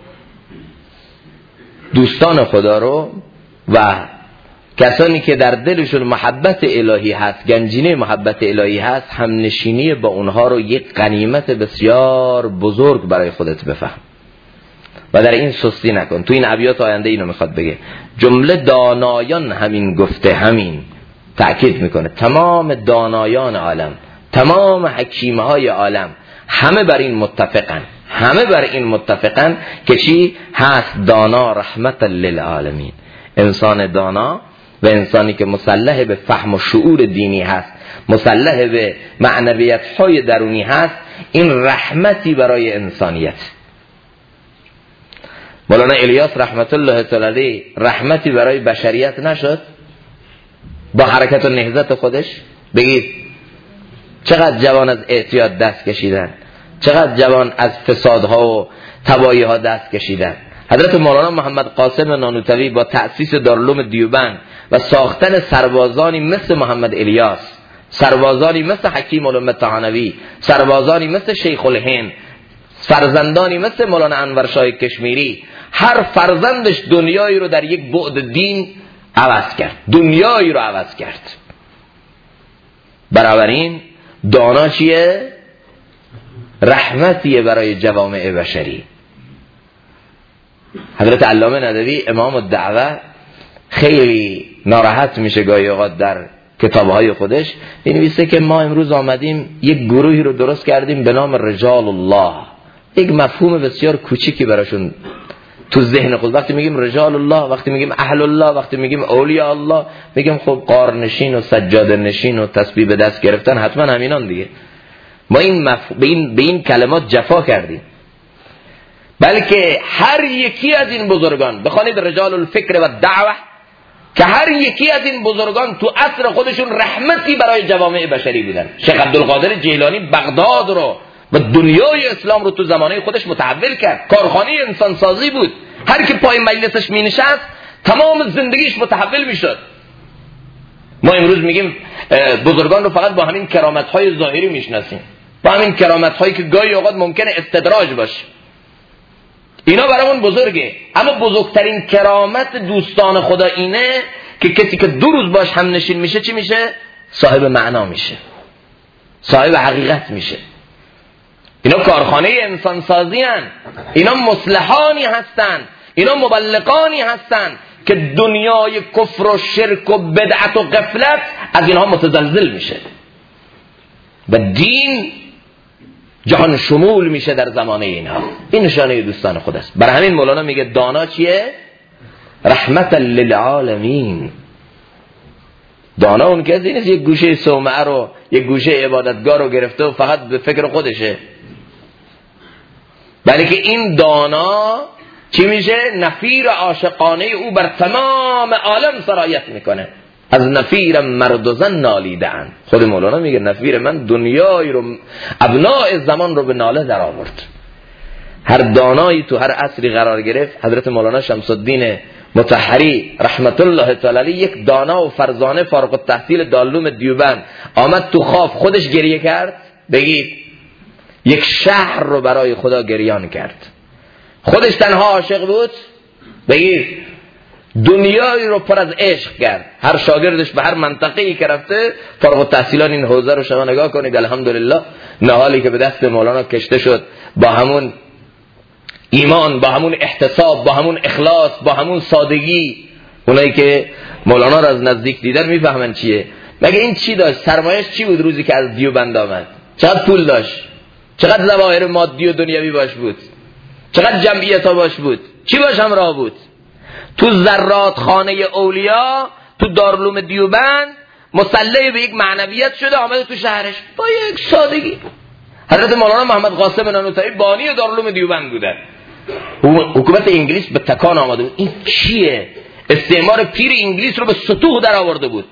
[SPEAKER 1] دوستان خدا رو و کسانی که در دلشون محبت الهی هست، گنجینه محبت الهی هست، هم نشینی با اونها رو یک غنیمت بسیار بزرگ برای خودت بفهم و در این سستی نکن. تو این ابیات آینده اینو میخواد بگه، جمله دانایان همین گفته، همین تأکید میکنه، تمام دانایان عالم، تمام حکیمه های عالم همه بر این متفقن، همه بر این متفقن که چی هست؟ دانا رحمت للعالمین. انسان دانا و انسانی که مسلح به فهم و شعور دینی هست، مسلح به معنویت های درونی هست، این رحمتی برای انسانیت. مولانا الیاس رحمت الله تعالی رحمتی برای بشریت نشد با حرکت و نهضت خودش؟ بگید چقدر جوان از اعتیاد دست کشیدن، چقدر جوان از فسادها و تباهی ها دست کشیدن. حضرت مولانا محمد قاسم نانوتوی با تأسیس دارالعلوم دیوبند و ساختن سربازانی مثل محمد الیاس، سربازانی مثل حکیم الامه طحاوی، سربازانی مثل شیخ الهند، فرزندانی مثل مولانا انور شاه کشمیری، هر فرزندش دنیایی رو در یک بعد دین عوض کرد، دنیایی رو عوض کرد. بنابراین دانا چیه؟ رحمتیه برای جوامع بشری. حضرت علامه ندوی امام الدعوه خیلی ناراحت میشه گاهی اوقات در کتابهای خودش می‌نویسه که ما امروز آمدیم یک گروهی رو درست کردیم به نام رجال الله. یک مفهوم بسیار کوچیکی براشون تو ذهن خود. وقتی میگیم رجال الله، وقتی میگیم اهل الله، وقتی میگیم اولیاء الله، میگیم خب قارنشین و سجاده نشین و تسبیح به دست گرفتن حتما همینان دیگه. ما به این کلمات جفا کردیم. بلکه هر یکی از این بزرگان، بخوانید رجال الفکر و دعوه، که هر یکی از این بزرگان تو عصر خودشون رحمتی برای جوامع بشری بودن. شیخ عبدالقادر جیلانی بغداد رو و دنیای اسلام رو تو زمانه خودش متحول کرد. کارخانه انسانسازی بود. هر کی پای مجلسش می نشست تمام زندگیش متحول می شد. ما امروز میگیم بزرگان رو فقط با همین کرامت‌های ظاهری میشناسیم، با همین کرامت‌هایی که گاهی اوقات ممکنه استدراج باشه. اینا برامون بزرگه، اما بزرگترین کرامت دوستان خدا اینه که کسی که 2 روز باش هم نشین میشه چی میشه؟ صاحب معنا میشه، صاحب حقیقت میشه. اینا کارخانه انسان سازی هن، اینا مصلحانی هستن، اینا مبلغانی هستن که دنیای کفر و شرک و بدعت و غفلت از اینها متزلزل میشه و دین جهان شمول میشه در زمانه اینها. این نشانه دوستان خداست. برای همین مولانا میگه دانا چیه؟ رحمت للعالمین. دانا اون کسی نیست یک گوشه صومعه رو، یک گوشه عبادتگاه رو گرفته و فقط به فکر خودشه، بلکه این دانا چی میشه؟ نفیر عاشقانه او بر تمام عالم سرایت میکنه. از نفیر مرد و زن نالیدن. خود مولانا میگه نفیر من دنیای رو، ابناء زمان رو به ناله در آورد. هر دانایی تو هر عصری قرار گرفت. حضرت مولانا شمس الدین مطهری رحمت الله تعالی علیه یک دانا و فرزانه فارغ التحصیل دارالعلوم دیوبند آمد تو خواب خودش گریه کرد. بگید یک شهر رو برای خدا گریان کرد. خودش تنها عاشق بود. بگید دنیایی رو پر از عشق کرد. هر شاگردش به هر منطقه‌ای که رفته فارغ التحصیلان این حوزه رو شما نگاه کنید. الحمدلله نهالی که به دست مولانا کشته شد با همون ایمان، با همون احتساب، با همون اخلاص، با همون سادگی. اونایی که مولانا رو از نزدیک دیدن میفهمن چیه. مگه این چی داشت؟ سرمایه‌اش چی بود روزی که از دیوبند آمد؟ چقدر پول داشت؟ چقدر ظواهر مادی و دنیوی باش بود؟ چقدر جمعیت ها باش بود؟ چی باش همراه بود؟ تو زرات خانه اولیا تو دارالعلوم دیوبند مسلح به یک معنویت شده، آمده تو شهرش با یک سادگی. حضرت مولانا محمد قاسم نانوتایی بانی دارالعلوم دیوبند بودن. حکومت انگلیس به تکان آمده بود. این چیه؟ استعمار پیر انگلیس رو به سطوح در آورده بود.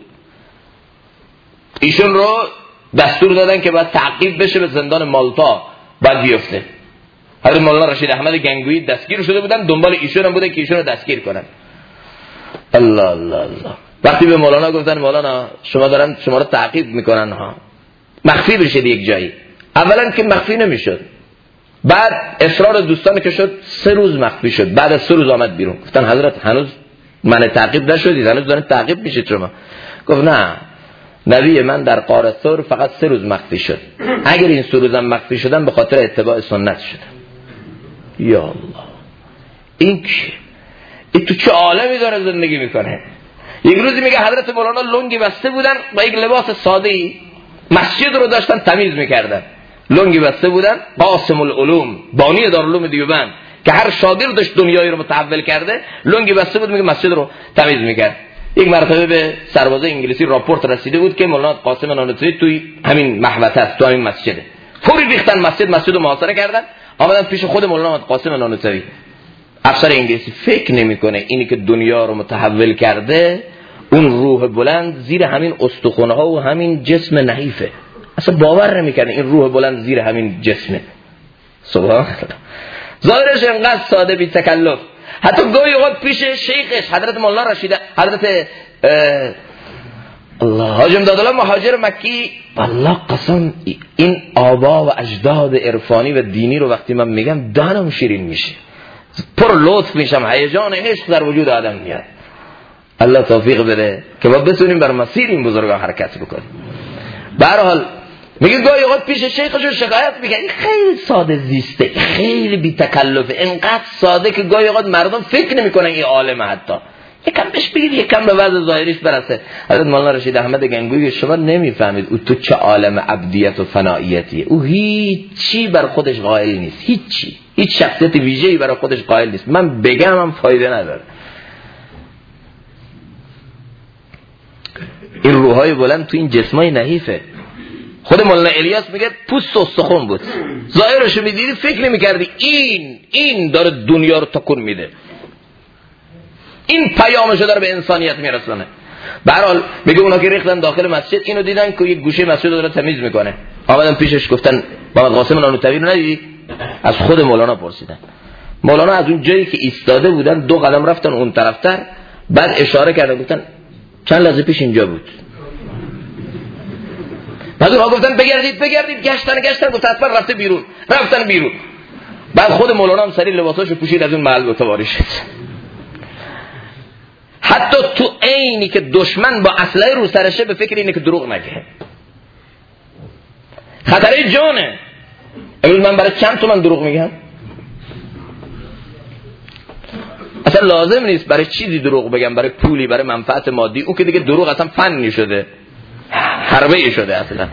[SPEAKER 1] ایشون رو دستور دادن که باید تعقیب بشه به زندان مالتا، بعد بیفته. حضرت مولانا رشید احمد گنگویی دستگیر شده بودن، دنبال ایشون هم بوده که ایشون رو دستگیر کنن. الله الله الله. وقتی به مولانا گفتن مولانا شما رو تعقیب میکنن ها، مخفی بشید یک جایی. اولا که مخفی نمیشد، بعد اصرار دوستان که شد 3 روز مخفی شد. بعد از 3 روز آمد بیرون. گفتن حضرت هنوز من تعقیب نشدید، هنوز دارین تعقیب میشید شما. گفت نه، نبی من در غار ثور فقط 3 روز مخفی شد. اگر این 3 روزم مخفی شدن به خاطر اتباع سنت شدم. یا الله، این تو چه عالمی داره زندگی میکنه؟ یک روزی میگه حضرت مولانا لنگی بسته بودن با یک لباس ساده‌ای، مسجد رو داشتن تمیز میکردن. لنگی بسته بودن، قاسم العلوم بانی دارالعلوم دیوبند که هر شاگردش دنیایی رو متحول کرده، لنگی بسته بود، میگه مسجد رو تمیز میکرد. یک مرتبه به سربازای انگلیسی راپورت رسیده بود که مولانا قاسم نانوتایی توی همین محوطه است، تو همین مسجده. فوری ریختن مسجد رو محاصره کردن، آمدن پیش خود مولانا قاسم نانوتایی. افسر انگلیسی فکر نمیکنه اینی که دنیا رو متحول کرده اون روح بلند زیر همین استخوان‌ها و همین جسم نحیفه. اصلا باور نمیکنه این روح بلند زیر همین جسمه. سبحان الله. ظاهرش انقدر ساده بی تکلف. حتی گاهی اوقات پیش شیخش حضرت مولانا رشید، حضرت الله حاجی امدادالله مهاجر مکی، والله قسم این آبا و اجداد عرفانی و دینی رو وقتی من میگم دهنم شیرین میشه، پر لطف میشم، هیجان عشق در وجود آدم میاد. الله توفیق بده که ما بتونیم بر مسیر این بزرگان حرکت بکنیم. به هر حال میگه گاهی اوقات پیش شیخشون شکایت میکنه خیلی ساده زیسته، خیلی بی تکلفه، انقدر ساده که گاهی اوقات مردم فکر نمیکنن این عالمه. حتی یکم بهش بگید یکم به وضع ظاهریش برسه. حضرت مولانا رشید احمد گنگویی شما نمیفهمید او تو چه عالم ابدیت و فناییتیه. او هیچی بر خودش قائل نیست، هیچ شخصیت ویژه‌ای برای خودش قائل نیست. من بگم هم فایده نداره. این روحای بلند تو این جسمای نحیفه. خود مولانا الیاس میگه پوست و استخوان بود، ظاهرشو میدیدی فکر نمیکردی این داره دنیا رو تکون میده، این پیامشو داره به انسانیت میرسونه. به هر حال میگه اونا که ریختن داخل مسجد اینو دیدن که یک گوشه مسجد رو داره تمیز میکنه، آمدن پیشش گفتن محمد قاسم نانوتایی رو ندیدی؟ از خود مولانا پرسیدن. مولانا از اون جایی که ایستاده بودن 2 قدم رفتن اون طرفتر، بعد اشاره کردن گفتن چند لحظه پیش اینجا بود. بعد اونها گفتن بگردید، گشتن گفتن حتما رفتن بیرون. بعد خود مولانا هم سری لباساشو پوشید از اون محل بتواری شد. حتی تو عینی که دشمن با اسلحه رو سرشه به فکر اینه که دروغ نگه. خطره جانه. امروز من برای چند تومن دروغ میگم؟ اصلا لازم نیست برای چیزی دروغ بگم، برای پولی، برای منفعت مادی. اون که دیگه دروغ اصلا فنی شده، حربه‌ای شده، اصلا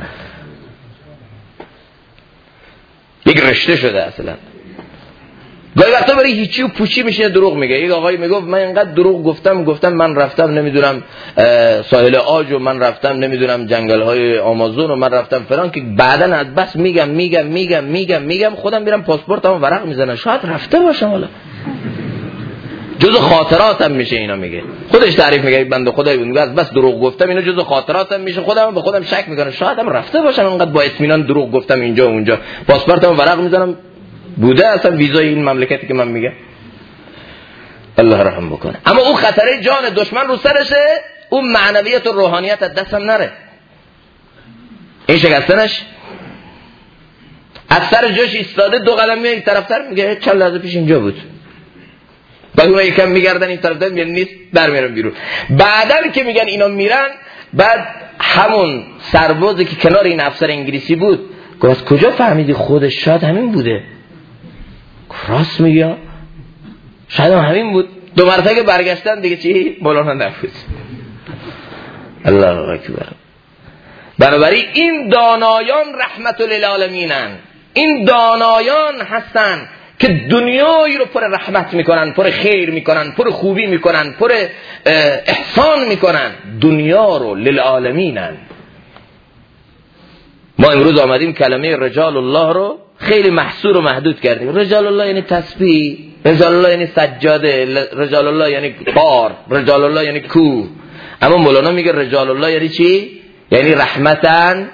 [SPEAKER 1] یک رشته شده اصلا. گاهی وقتا برای هیچی و پوچی میشه دروغ میگه. یک آقایی میگفت من اینقدر دروغ گفتم من رفتم نمیدونم ساحل آج و من رفتم نمیدونم جنگل های آمازون و من رفتم فلان، که بعدن از بس میگم خودم میرم پاسپورتمو ورق میزنم شاید رفته باشم، حالا جزء خاطراتم میشه. اینا میگه، خودش تعریف میگه بنده خدایی بود، میگه از بس دروغ گفتم اینا جزء خاطراتم میشه، خودم به خودم شک میکنم شاید هم رفته باشم، انقدر با اطمینان دروغ گفتم اینجا و اونجا، پاسپورتمو ورق میزنم بوده اصلا ویزای این مملکتی که من میگم. الله رحم بکنه. اما اون خطره جان دشمن رو سرشه، اون معنویت و روحانیت از دستم نره. این شکستنش از سر جاش ایستاده، دو قدم میاد این طرفتر، میگه چند لحظه پیش اینجا بود. بعد اون یکم میگردن این طرفتر، میگن نیست، برمیارن بیرون. بعدن که میگن اینا میرن، بعد همون سربازی که کنار این افسر انگلیسی بود گفت کجا فهمیدی؟ خودش شاید همین بوده. راست میگه، شاید همین بود. دو مرتبه که برگشتن دیگه چی؟ مولانا نفوذ. الله اکبر. بنابراین این دانایان رحمت للعالمینن. این دانایان هستن که دنیایی رو پر رحمت میکنن، پر خیر میکنن، پر خوبی میکنن، پر احسان میکنن. دنیا رو للعالمینن. ما امروز آمدیم کلمه رجال الله رو خیلی محصور و محدود کردیم. رجال الله یعنی تسبیح، رجال الله یعنی سجاده، رجال الله یعنی بار، رجال الله یعنی کوه. اما مولانا میگه رجال الله یعنی چی؟ یعنی رحمتن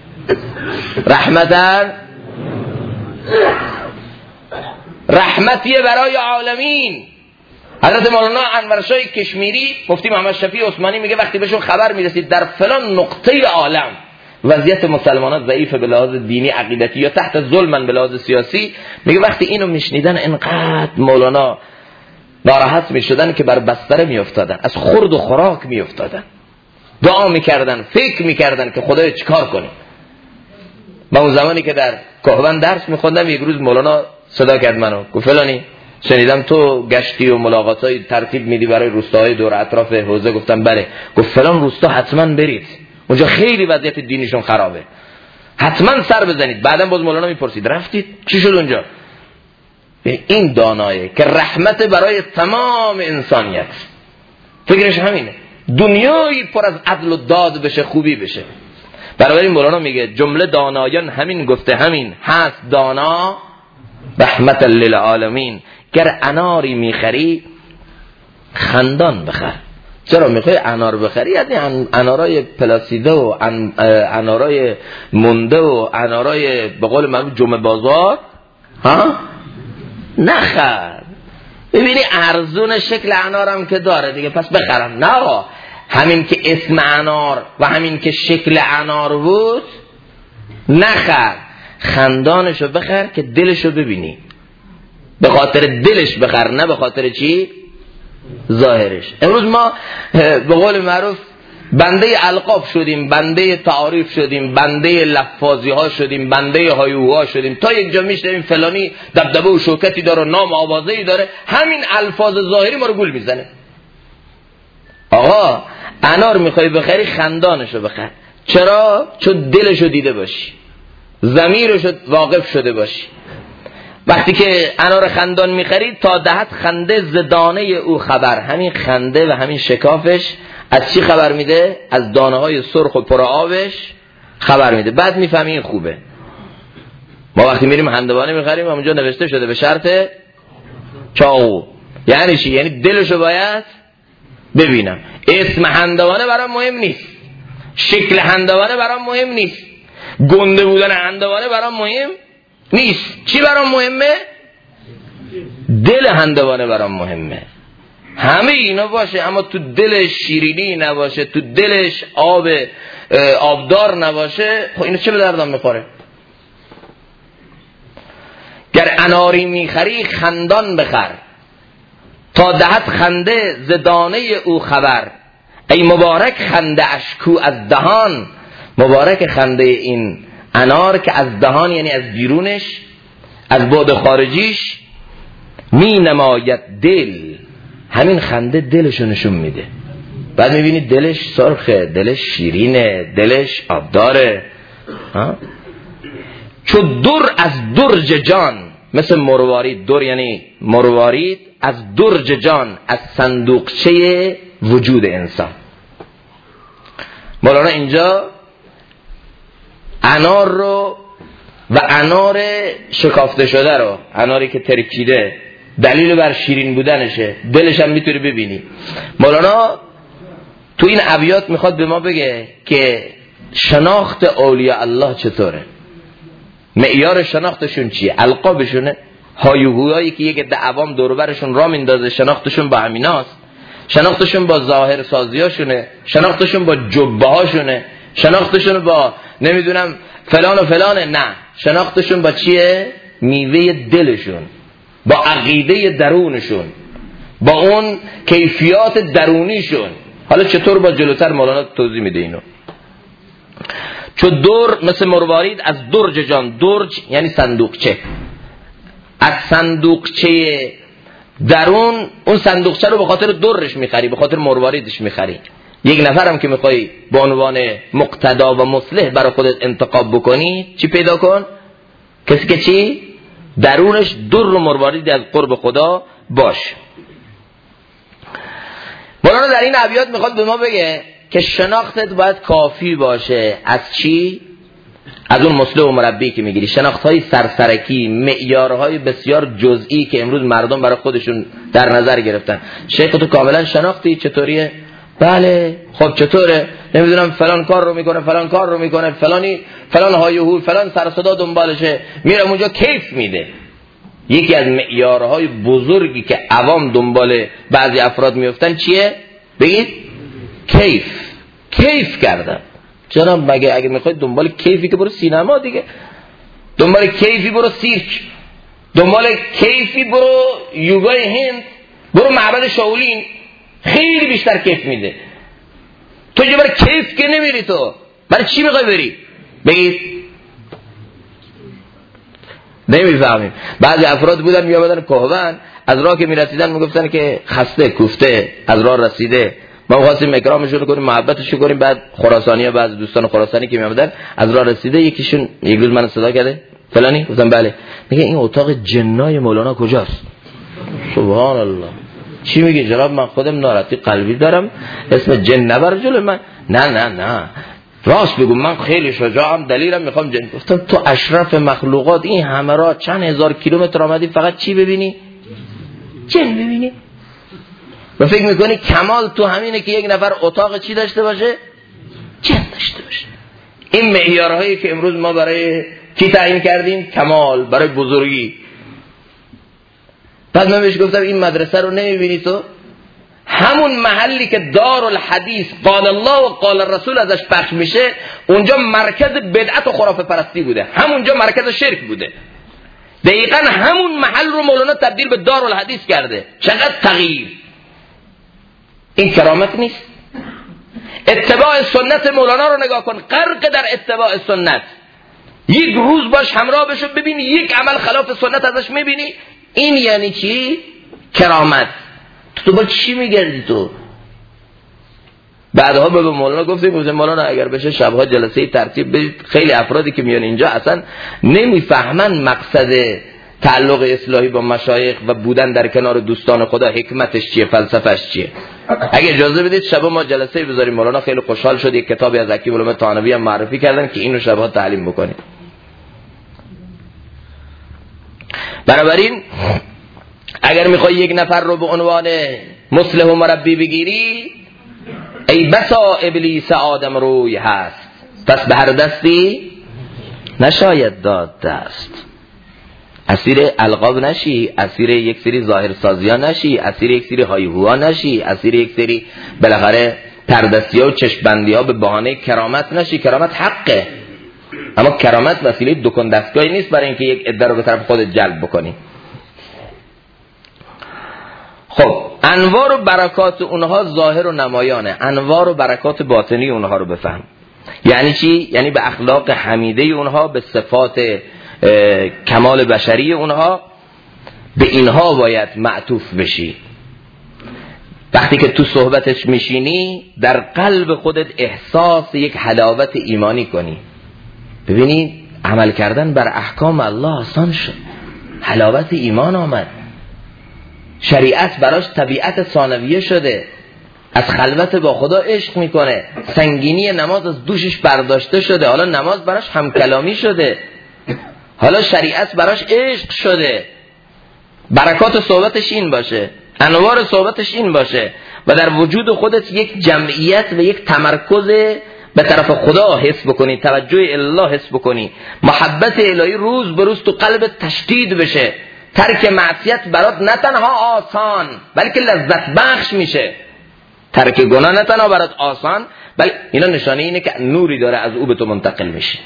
[SPEAKER 1] رحمتیه برای عالمین. حضرت مولانا انورشاه کشمیری، مفتی محمد شفیع عثمانی میگه وقتی بهشون خبر میرسید در فلان نقطه عالم وضعیت مسلمانان ضعیف به لحاظ دینی عقیدتی یا تحت ظلمن به لحاظ سیاسی، میگه وقتی اینو میشنیدن انقدر مولانا ناراحت میشدن که بر بستر میافتادن، از خورد و خوراک میافتادن، دعا میکردن، فکر میکردن که خدایا چیکار کنیم. من اون زمانی که در کهوان درس میخوندم، یک روز مولانا صدا کرد منو، گفت فلانی شنیدم تو گشتی و ملاقاتای ترتیب میدی برای روستاهای دور اطراف حوزه. گفتم بله. گفت فلان روستا حتما برید، اونجا خیلی وضعیت دینیشون خرابه، حتما سر بزنید. بعدم باز مولانا میپرسید رفتید چی شد اونجا؟ این دانایه که رحمت برای تمام انسانیت، فکرش همینه، دنیایی پر از عدل و داد بشه، خوبی بشه. برای مولانا میگه جمله دانایان همین گفته، همین هست دانا رحمت للعالمین. گر اناری میخری خندان بخر. چرا میخوای انار بخری؟ یعنی انارای پلاسیده و انارای مونده و انارای به قول معروف جمعه بازار نخر. ببینی ارزون شکل انارم که داره دیگه پس بخرم. نه، همین که اسم انار و همین که شکل انار بود نخر، خندانشو بخر که دلشو ببینی. به خاطر دلش بخر، نه به خاطر چی؟ ظاهرش. امروز ما به قول معروف بنده القاب شدیم، بنده تعاریف شدیم، بنده لفاظی ها شدیم، بنده هایوها شدیم. تا یک جا میشنویم فلانی دبدبه و شوکتی داره و نام آوازه‌ای داره، همین الفاظ ظاهری ما رو گول میزنه. آقا انار میخوای بخری خندانشو بخر. چرا؟ چون دلشو دیده باشی، ضمیرشو واقف شده باشی. وقتی که انار خندان میخرید تا دهت خنده زدانه او خبر. همین خنده و همین شکافش از چی خبر میده؟ از دانه های سرخ و پر آبش خبر میده. بعد میفهمی این خوبه. ما وقتی میریم هندوانه میخریم اونجا نوشته شده به شرط چاقو. یعنی چی؟ یعنی دلشو باید ببینم. اسم هندوانه برام مهم نیست، شکل هندوانه برام مهم نیست، گنده بودن هندوانه برام مهم نیست. چی برام مهمه؟ دل هندوانه برام مهمه. همه اینا باشه اما تو دلش شیرینی نباشه، تو دلش آبدار نباشه، خب اینو چه به دردم میخوره؟ گر اناری میخری خندان بخر، تا دهد خنده ز دانه او خبر. ای مبارک خنده اشکو از دهان، مبارک خنده این انار که از دهان یعنی از بیرونش، از بعد خارجیش می نماید دل. همین خنده دلشو نشون میده. بعد میبینید دلش سرخه، دلش شیرینه، دلش آبداره. چو در از درج جان، مثل مروارید، در یعنی مروارید، از درج جان، از صندوقچه وجود انسان. مولانا اینجا انار رو و انار شکافته شده رو، اناری که ترکیده، دلیل بر شیرین بودنشه، دلش هم میتونی ببینی. مولانا تو این ابیات میخواد به ما بگه که شناخت اولیاء الله چطوره، معیار شناختشون چیه، القابشونه، هایوهایی که یک عده عوام دور و برشون را میندازه، شناختشون با همیناست، شناختشون با ظاهر سازیاشونه، شناختشون با جبه هاشونه، شناختشون با نمیدونم فلان و فلانه، نه، شناختشون با چیه؟ میوه دلشون، با عقیده درونشون، با اون کیفیات درونیشون. حالا چطور؟ با جلوتر مولانا توضیح میده اینو. چو در مثل مروارید از درج جان، درج یعنی صندوقچه، از صندوقچه درون، اون صندوقچه رو به خاطر درش میخری، به خاطر مرواریدش میخری. یک نفرم که میخوای به عنوان مقتدا و مصلح برای خودت انتخاب بکنی، چی پیدا کن؟ کسی که چی؟ درونش در و مروارید از قرب خدا باش. مولانا در این ابیات میخواد به ما بگه که شناختت باید کافی باشه. از چی؟ از اون مصلح و مربی که میگیری. شناختهای سرسرکی، معیارهای بسیار جزئی که امروز مردم برای خودشون در نظر گرفتن. شیخ تو کاملا شناختی چطوریه؟ بله. خب چطوره؟ نمیدونم فلان کار رو میکنه، فلان کار رو میکنه، فلان هایهو، فلان سرصدا دنبالشه، میره اونجا کیف میده. یکی از معیارهای بزرگی که عوام دنبال بعضی افراد میفتن چیه؟ بگید کیف کردن. جناب مگه اگه میخوای دنبال کیفی که برو سینما دیگه، دنبال کیفی برو سیرک، دنبال کیفی برو یوگای هند، برو معبد شاولین، خیلی بیشتر کیف میده. تو جو برای کیف که نمیری، تو برای چی میخوای بری؟ بگید نمیفهمیم. بعضی افراد بودن میامدن کوهبند، از راه که میرسیدن میگفتن که خسته کوفته از راه رسیده، ما خواستیم اکرامشون کنیم، محبتشون کنیم. بعد خراسانی ها، بعضی دوستان خراسانی که میامدن از راه رسیده، یکیشون یک روز من صدا کرده، فلانی، گفتم بله، میگه این اتاق جنای مولانا کجاست؟ سبحان الله. چی میگه جناب؟ من خودم ناراحتی قلبی دارم، اسم جن نبر جلو من. نه راست بگو، من خیلی شجاعم، دلیلم میخوام جن. گفتم تو اشرف مخلوقات این همه را چند هزار کیلومتر آمدی فقط چی ببینی؟ جن ببینی؟ و فکر میکنی کمال تو همینه که یک نفر اتاق چی داشته باشه؟ جن داشته باشه. این معیارهایی که امروز ما برای کی تعیین کردیم؟ کمال، برای بزرگی. بعد من بهش گفتم این مدرسه رو نمیبینی تو؟ همون محلی که دارالحدیث قال الله و قال الرسول ازش پخش میشه، اونجا مرکز بدعت و خرافه پرستی بوده، همونجا مرکز شرک بوده. دقیقا همون محل رو مولانا تبدیل به دارالحدیث کرده. چقدر تغییر! این کرامت نیست؟ اتباع سنت مولانا رو نگاه کن، غرق در اتباع سنت. یک روز باش همراه بشو، ببینی یک عمل خلاف سنت ازش میبینی، این یعنی چی؟ کرامت. تو با چی میگردی تو؟ بعدها به مولانا گفتیم مولانا اگر بشه شبها جلسه ترتیب بدید. خیلی افرادی که میان اینجا اصلا نمیفهمن مقصد تعلق اصلاحی با مشایخ و بودن در کنار دوستان خدا حکمتش چیه، فلسفهش چیه. اگه اجازه بدید شبا ما جلسه بذاریم. مولانا خیلی خوشحال شد، یک کتابی از حکیم علوم طانوی هم معرفی کردن که اینو شبا تعلیم بکنیم. بنابراین اگر میخوای یک نفر رو به عنوان مصلح و مربی بگیری، ای بسا ابلیس آدم روی هست، پس به هر دستی نشاید داد دست. اسیر القاب نشی، اسیر یک سری ظاهر سازی ها نشی، اسیر یک سری هایهوها نشی، اسیر یک سری بالاخره تردستی ها و چشمبندی ها به بهانه کرامت نشی. کرامت حقه. اما کرامت وسیله دکان دستگاهی نیست برای اینکه یک عده رو به طرف خودت جلب بکنی. خب انوار و برکات اونها ظاهر و نمایانه، انوار و برکات باطنی اونها رو بفهم. یعنی چی؟ یعنی به اخلاق حمیده اونها، به صفات کمال بشری اونها، به اینها باید معطوف بشی. وقتی که تو صحبتش میشینی در قلب خودت احساس یک حلاوت ایمانی کنی. ببینید عمل کردن بر احکام الله آسان شد، حلاوت ایمان آمد، شریعت براش طبیعت ثانویه شده، از خلوت با خدا عشق میکنه، سنگینی نماز از دوشش برداشته شده، حالا نماز براش همکلامی شده، حالا شریعت براش عشق شده. برکات صحبتش این باشه، انوار صحبتش این باشه و در وجود خودت یک جمعیت و یک تمرکز به طرف خدا حس بکنی، توجه الله حس بکنی، محبت الهی روز به روز تو قلبت تشدید بشه، ترک معصیت برات نه تنها آسان بلکه لذت بخش میشه. ترک گناه نه تنها برات آسان بلکه اینا نشانه اینه که نوری داره از او به تو منتقل میشه،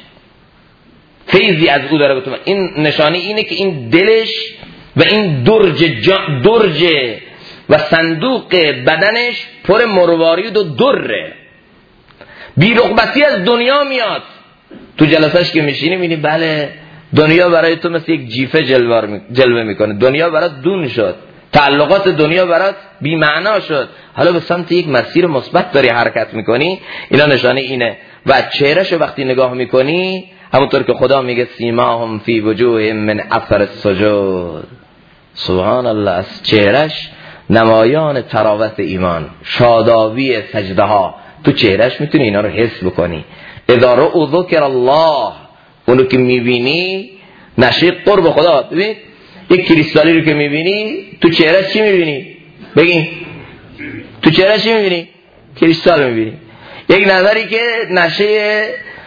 [SPEAKER 1] فیضی از او داره به تو. این نشانه اینه که این دلش و این درج و صندوق بدنش پر مروارید و دره، بی‌رغبتی از دنیا میاد. تو جلسهش که میشینی میبینی بله دنیا برای تو مثل یک جیفه جلوه میکنه، دنیا برات دون شد، تعلقات دنیا برات بی معنا شد، حالا به سمت یک مسیر مثبت داری حرکت میکنی. اینا نشانه اینه. و چهرهشو وقتی نگاه میکنی همونطور که خدا میگه سیماهم فی وجوههم من اثر السجود، سبحان الله، از چهرش نمایان تراوت ایمان، شادابی سجده ها تو چهرش میتونی اینا رو حس بکنی. اذا رأوا ذکر الله، اونو که میبینی نشیق قرب خدا. ببین یک کریستالی رو که میبینی تو چهرش چی میبینی؟ بگین تو چهرش چی میبینی؟ کریستال میبینی. یک نظری که نشه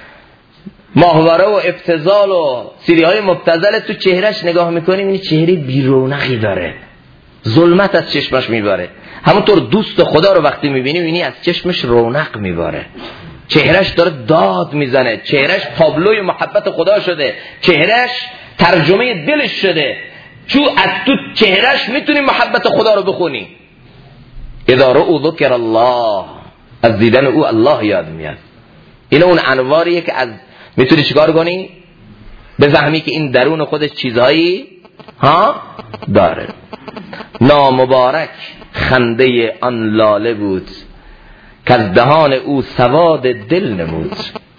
[SPEAKER 1] ماهواره و ابتذال و سیری های مبتذل تو چهرش نگاه میکنی میبینی چهره بیرونقی داره، ظلمت از چشمش میباره. همونطور دوست خدا رو وقتی میبینی میبینی از چشمش رونق میباره، چهرش داره داد میزنه، چهرش تابلوی محبت خدا شده، چهرش ترجمه دلش شده. چون از تو چهرش میتونی محبت خدا رو بخونی. اذا رأوا ذکر الله، از دیدن او الله یاد میاد. این اون انواریه که از میتونی چیکار کنی؟ بفهمی که این درون خودش چیزهایی داره. نامبارک خنده آن لاله بود که از دهان او سواد دل نمود.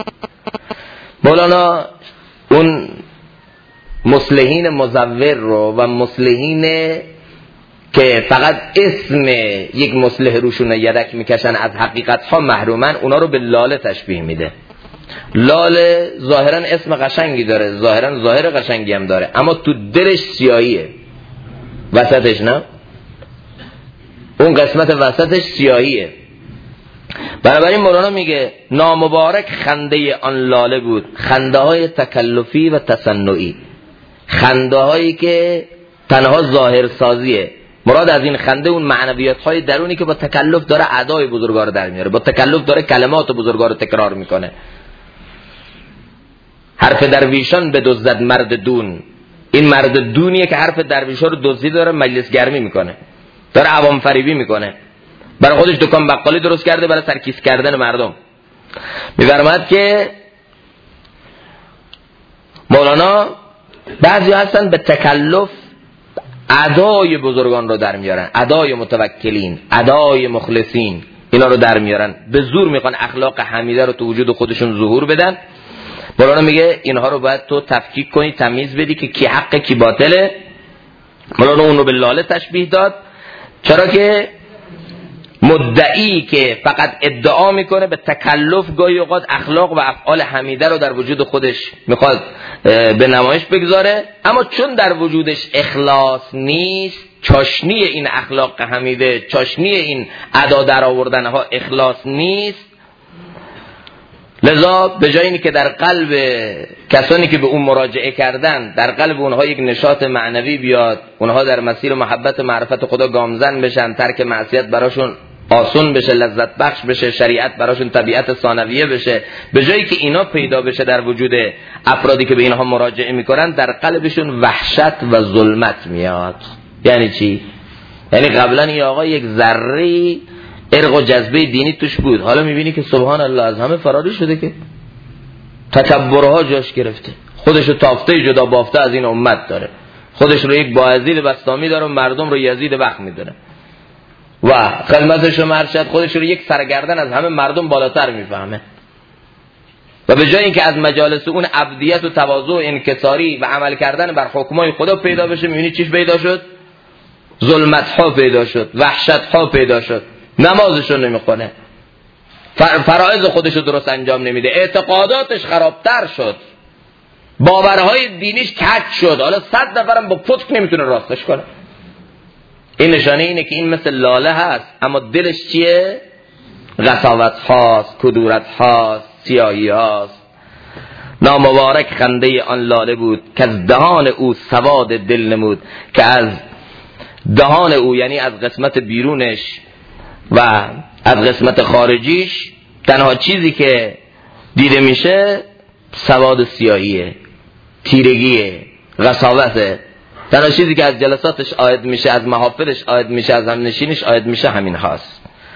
[SPEAKER 1] مولانا اون مصلحین مزور رو و مصلحین که فقط اسم یک مصلح روشون یدک میکشن از حقیقت ها محرومن، اونا رو به لاله تشبیه میده. لاله ظاهرا اسم قشنگی داره، ظاهرا ظاهر قشنگی هم داره، اما تو دلش سیاهیه وسطش، نه اون قسمت وسطش سیاهیه. بنابراین مولانا میگه نامبارک خنده آن لاله بود، خنده های تکلفی و تصنعی، خنده هایی که تنها ظاهر سازیه. مراد از این خنده اون معنویات های درونی که با تکلف داره ادای بزرگوار در میاره، با تکلف داره کلمات بزرگوار رو تکرار میکنه. حرف درویشان به دزدد مرد دون، این مرد دونیه که حرف درویشان رو دزدی داره مجلس گرمی میکنه، داره عوام فریبی میکنه، برای خودش دکان بقالی درست کرده برای سرکیس کردن مردم. میفرماد که مولانا بعضی هستن به تکلف ادای بزرگان رو در میارن، ادای متوکلین، ادای مخلصین، اینا رو در میارن، به زور میخوان اخلاق حمیده رو تو وجود خودشون ظهور بدن. مولانا میگه اینها رو باید تو تفکیک کنی، تمیز بدی که کی حق کی باطله. مولانا اون رو به لاله تشبیه داد، چرا که مدعی که فقط ادعا میکنه به تکلف گاهی اوقات اخلاق و افعال حمیده رو در وجود خودش میخواد به نمایش بگذاره، اما چون در وجودش اخلاص نیست، چاشنی این اخلاق حمیده، چاشنی این ادا در آوردن ها اخلاص نیست، لذا به جای اینی که در قلب کسانی که به اون مراجعه کردن در قلب اونها یک نشاط معنوی بیاد، اونها در مسیر محبت معرفت خدا گامزن بشن، ترک معصیت براشون آسون بشه، لذت بخش بشه، شریعت براشون طبیعت ثانویه بشه، به جایی که اینا پیدا بشه در وجود افرادی که به اینها مراجعه میکنن، در قلبشون وحشت و ظلمت میاد. یعنی چی؟ یعنی قبلا این آقا یک ذره ارق و جذبه دینی توش بود، حالا میبینی که سبحان الله از همه فراری شده، که تکبرها جاش گرفته، خودشو تافته جدا بافته از این امت داره، خودش رو یک بایزید بستامی داره و مردم رو یزید بخت میدونه و خدمتش رو مرشد خودش رو یک سرگردن از همه مردم بالاتر میفهمه. و به جای اینکه از مجالس اون عبدیت و تواضع و انکساری و عمل کردن بر حکمای خدا پیدا بشه، میبینی چیش پیدا شد؟ ظلمت ها پیدا شد، وحشت ها پیدا شد، نمازش رو نمیخونه، فرائض خودش رو درست انجام نمیده، اعتقاداتش خرابتر شد، باورهای دینیش کج شد، حالا 100 نفرم با پتک نمیتونه راستش کنه. این نشانه اینه که این مثل لاله هست اما دلش چیه؟ قساوت هاست، کدورت هاست، سیاهی هاست. نامبارک خنده آن لاله بود که از دهان او سواد دل نمود، که از دهان او یعنی از قسمت بیرونش و از قسمت خارجیش تنها چیزی که دیده میشه سواد سیاهیه، تیرگیه، قساوته. تنها چیزی که از جلساتش عاید میشه، از محافلش عاید میشه، از همنشینش عاید میشه همین هاست.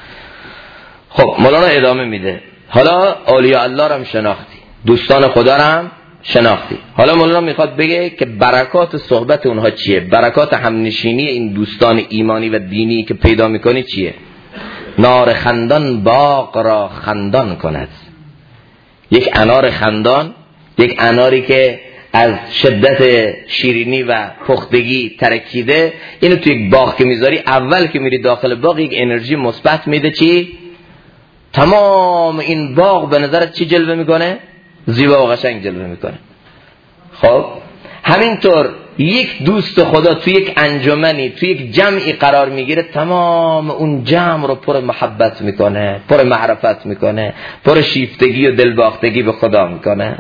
[SPEAKER 1] خب مولانا ادامه میده، حالا اولیاء الله رو هم شناختی، دوستان خدا رو هم شناختی، حالا مولانا میخواد بگه که برکات صحبت اونها چیه، برکات همنشینی این دوستان ایمانی و دینی که پیدا میکنی چیه؟ نار خندان باغ را خندان کند. یک انار خندان، یک اناری که از شدت شیرینی و پختگی ترکیده، اینو توی یک باغ که میذاری، اول که میری داخل باغ یک انرژی مثبت میده، چی؟ تمام این باغ به نظرت چی جلوه میکنه؟ زیبا و قشنگ جلوه میکنه. خب همینطور یک دوست خدا توی یک انجمنی، توی یک جمعی قرار میگیره، تمام اون جمع رو پر محبت میکنه، پر معرفت میکنه، پر شیفتگی و دلباختگی به خدا میکنه.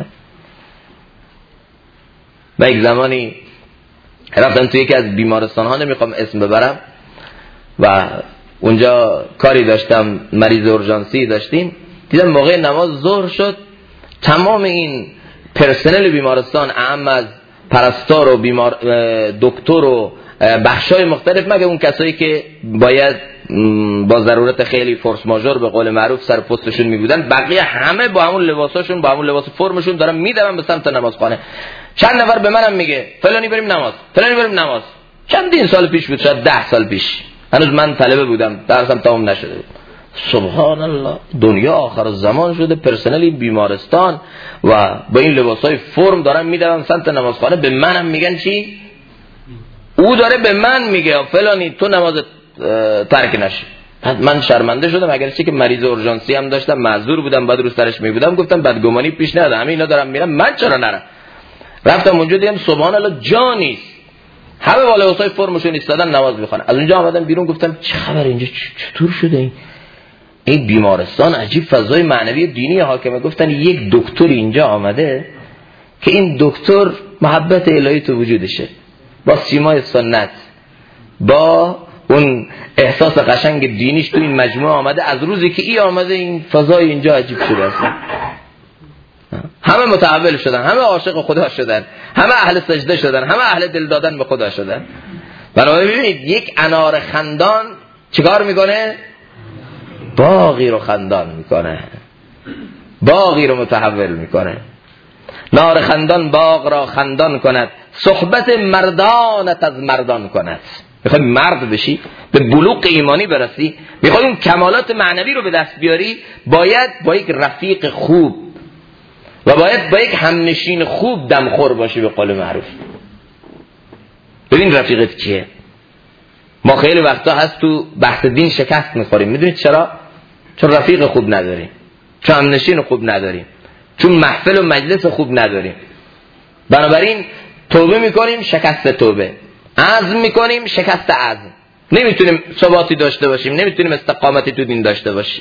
[SPEAKER 1] و یک زمانی رفتم توی یکی از بیمارستان ها، نمیخوام اسم ببرم، و اونجا کاری داشتم، مریض اورژانسی داشتیم، دیدم موقع نماز ظهر شد، تمام این پرسنل بیمارستان، اعم از پرستار و دکتر و بخشای مختلف، مگه اون کسایی که باید با ضرورت خیلی فورس ماژور به قول معروف سر پستشون می بودن، بقیه همه با همون لباساشون، با همون لباس فرمشون دارن میدون به سمت نمازخانه. چند نفر به منم میگه فلانی بریم نماز، فلانی بریم نماز. چندین سال پیش بود، شاید 10 سال پیش، هنوز من طلبه بودم، درسم تمام نشده بود. سبحان الله، دنیا آخر الزمان شده، پرسنل بیمارستان و با این لباسای فرم دارن میدون سمت نمازخانه. به منم میگن چی؟ او داره به من میگه فلانی تو نماز ترک نشی. من شرمنده شدم، اگرچه که مریض اورژانسی هم داشتم، معذور بودم، بعد رو سرش میبودم، گفتم بدگمانی پیش نیاد، همه اینا دارم میرم، من چرا نرم؟ رفتم اونجا دیدم سبحان الله جا نیست، همه با لباسای فرمشون ایستادن نماز میخوان. از اونجا آمدم بیرون، گفتم چه خبر اینجا، چطور شده این بیمارستان؟ عجیب فضای معنوی دینی حاکمه. گفتن یک دکتر اینجا آمده که این دکتر محبت الهی تو وجودشه، با سیمای سنت، با اون احساس قشنگ دینیش تو این مجموعه آمده. از روزی که ای آمده این فضای اینجا عجیب شده اصلا. همه متحول شدن، همه عاشق خدا شدن، همه اهل سجده شدن، همه اهل دل دادن به خدا شدن. بنابراین ببینید یک انار خندان چیکار میکنه؟ باغی رو خندان میکنه، باغی رو متحول میکنه. نار خندان باغ را خندان کند، صحبت مردانت از مردان کند. میخوای مرد بشی، به بلوغ ایمانی برسی، میخوای اون کمالات معنوی رو به دست بیاری، باید با یک رفیق خوب و باید با یک همنشین خوب دمخور باشی به قول معروف. ببین رفیقت کیه؟ ما خیلی وقتا هست تو بحث دین شکست میخوریم. میدونید چرا؟ چون رفیق خوب نداریم، چون همنشین خوب نداریم، چون محفل و مجلس خوب نداریم. بنابراین توبه میکنیم، شکست توبه، عزم میکنیم، شکست عزم. نمیتونیم ثباتی داشته باشیم، نمیتونیم استقامتی تو دین داشته باشیم.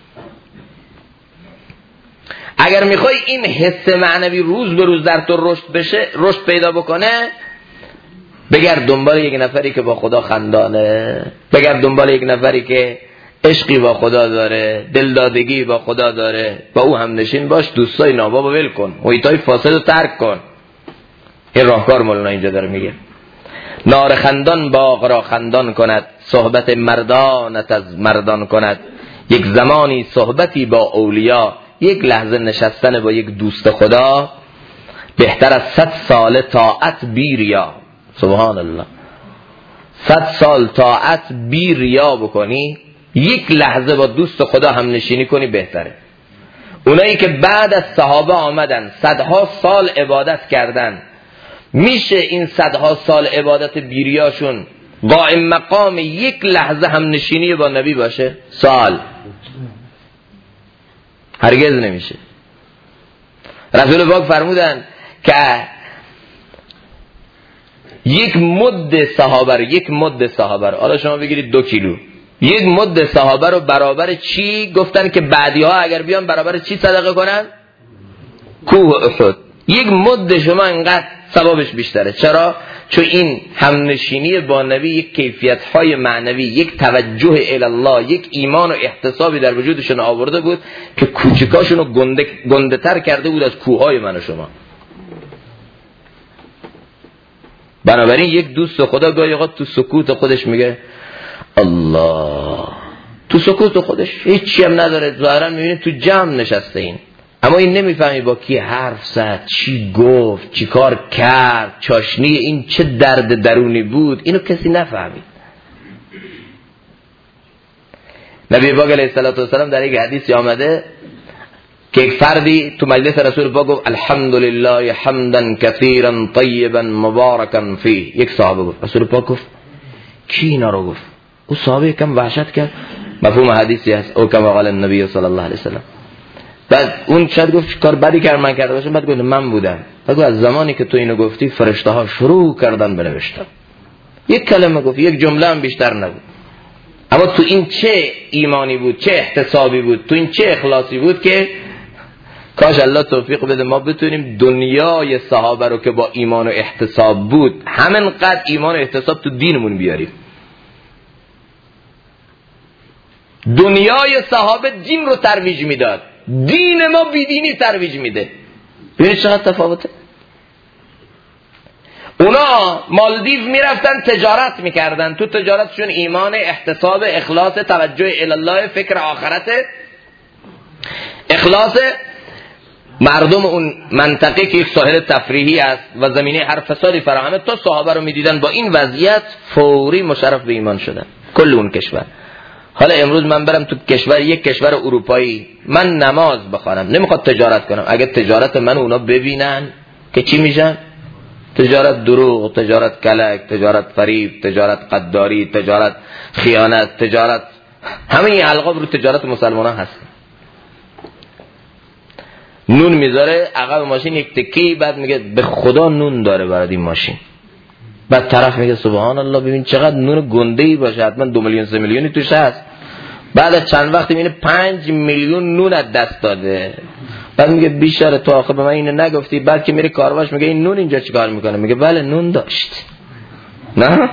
[SPEAKER 1] اگر میخوای این حس معنوی روز به روز در تو رشد پیدا بکنه، بگرد دنبال یک نفری که با خدا خندانه، بگرد دنبال یک نفری که عشقی با خدا داره، دلدادگی با خدا داره، با او هم نشین باش، دوستای ناباب ول کن، محیطای فاسد رو ترک کن. این راهکار مولانا اینجا داره میگه. نار خندان باغ را خندان کند، صحبت مردانت از مردان کند. یک زمانی صحبتی با اولیا، یک لحظه نشستن با یک دوست خدا بهتر از 100 سال طاعت بی ریا. سبحان الله. 100 سال طاعت بی ریا بکنی، یک لحظه با دوست خدا هم نشینی کنی بهتره. اونایی که بعد از صحابه آمدن صدها سال عبادت کردن، میشه این صدها سال عبادت بیریاشون قائم مقام یک لحظه هم نشینی با نبی باشه؟ سال هرگز نمیشه. رسول پاک فرمودن که یک مد صحابه رو حالا شما بگیرید 2 کیلو، یک مد صحابه رو برابر چی گفتن که بعدی ها اگر بیان برابر چی صدقه کنن؟ کوه احد. یک مد شما اینقدر ثوابش بیشتره. چرا؟ چون این همنشینی با نبی یک کیفیت‌های معنوی، یک توجه الی الله، یک ایمان و احتسابی در وجودشون آورده بود که کوچکاشون رو گنده تر کرده بود از کوههای من و شما. بنابراین یک دوست خدا گاهی اوقات تو سکوت خودش میگه الله، تو سکوت خودش هیچی هم نداره، ظاهرا میبینی تو جمع نشسته این، اما این نمیفهمی با کی حرف زد، چی گفت، چی کار کرد، چاشنی این چه درد درونی بود، اینو کسی نفهمید. نبی پاک علیه السلام در یک حدیثی آمده که یک فردی تو مجلس رسول پاک گفت الحمدلله حمدا کثیرا طیبا مبارکا فیه. یک صحابه گفت، رسول پاک گفت کی اینا رو گفت؟ او صحابه کم وحشت کرد، مفهوم حدیثی هست او کما قال النبی صلی الله علیه وسلم. بعد اون شاید گفت کار بدی کردم من کرده باشم، بعد گفت من بودم. بعد از زمانی که تو اینو گفتی فرشته ها شروع کردن بنوشتن. یک کلمه گفت، یک جمله هم بیشتر نگفت، اما تو این چه ایمانی بود، چه احتسابی بود، تو این چه اخلاصی بود که کاش الله توفیق بده ما بتونیم دنیای صحابه رو که با ایمان و احتساب بود همینقدر ایمان و احتساب تو دینمون بیاریم. دنیای صحابه دین رو ترویج میداد، دین ما بیدینی ترویج میده. ببینید چقدر تفاوته. اونا مالدیو میرفتن تجارت میکردن، تو تجارتشون ایمان، احتساب، اخلاص، توجه الی الله، فکر آخرت، اخلاص. مردم اون منطقه که یک ساحل تفریحی است و زمینه هر فسادی فراهمه، تا صحابه رو میدیدن با این وضعیت فوری مشرف به ایمان شدن کل اون کشور. حالا امروز من برم تو کشور، یک کشور اروپایی، من نماز بخوانم، نمیخواد تجارت کنم، اگه تجارت من اونا ببینن که چی میشن؟ تجارت دروغ، تجارت کلک، تجارت فریب، تجارت قداری، تجارت خیانت، تجارت، همه این القاب رو تجارت مسلمان ها هست. نون میذاره عقب ماشین یک تکی، بعد میگه به خدا نون داره برای این ماشین. بعد طرف میگه سبحان الله ببین چقدر نون گنده‌ای باشه، حتما 2 میلیون 3 میلیونی توش هست. بعد از چند وقتی میبینه 5 میلیون نون از دست داده. بعد میگه بیچاره تو آخه به من اینو نگفتی. بعد که میره کارواش میگه این نون اینجا چیکار میکنه؟ میگه بله نون داشت. نه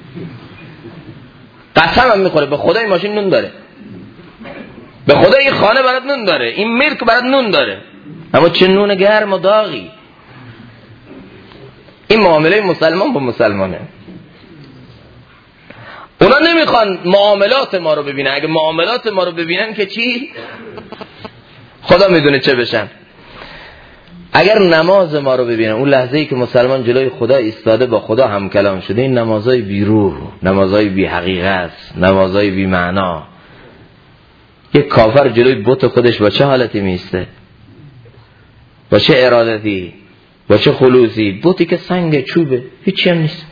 [SPEAKER 1] قسم هم میخوره به خدا این ماشین نون داره، به خدا این خانه برات نون داره، این ملک برات نون داره، اما چه نون گرم و داغی. این معامله مسلمان با مسلمانه. اونا نمیخوان معاملات ما رو ببینن، اگه معاملات ما رو ببینن که چی؟ خدا میدونه چه بشن. اگر نماز ما رو ببینن، اون لحظه‌ای که مسلمان جلوی خدا ایستاده با خدا هم کلام شده، این نمازهای بی روح، نمازهای بی حقیقت، نمازهای بی معنا. یک کافر جلوی بت خودش با چه حالتی میسته؟ با چه ارادتی؟ با چه خلوصی؟ بتی که سنگ چوبه، هیچی هم نیست.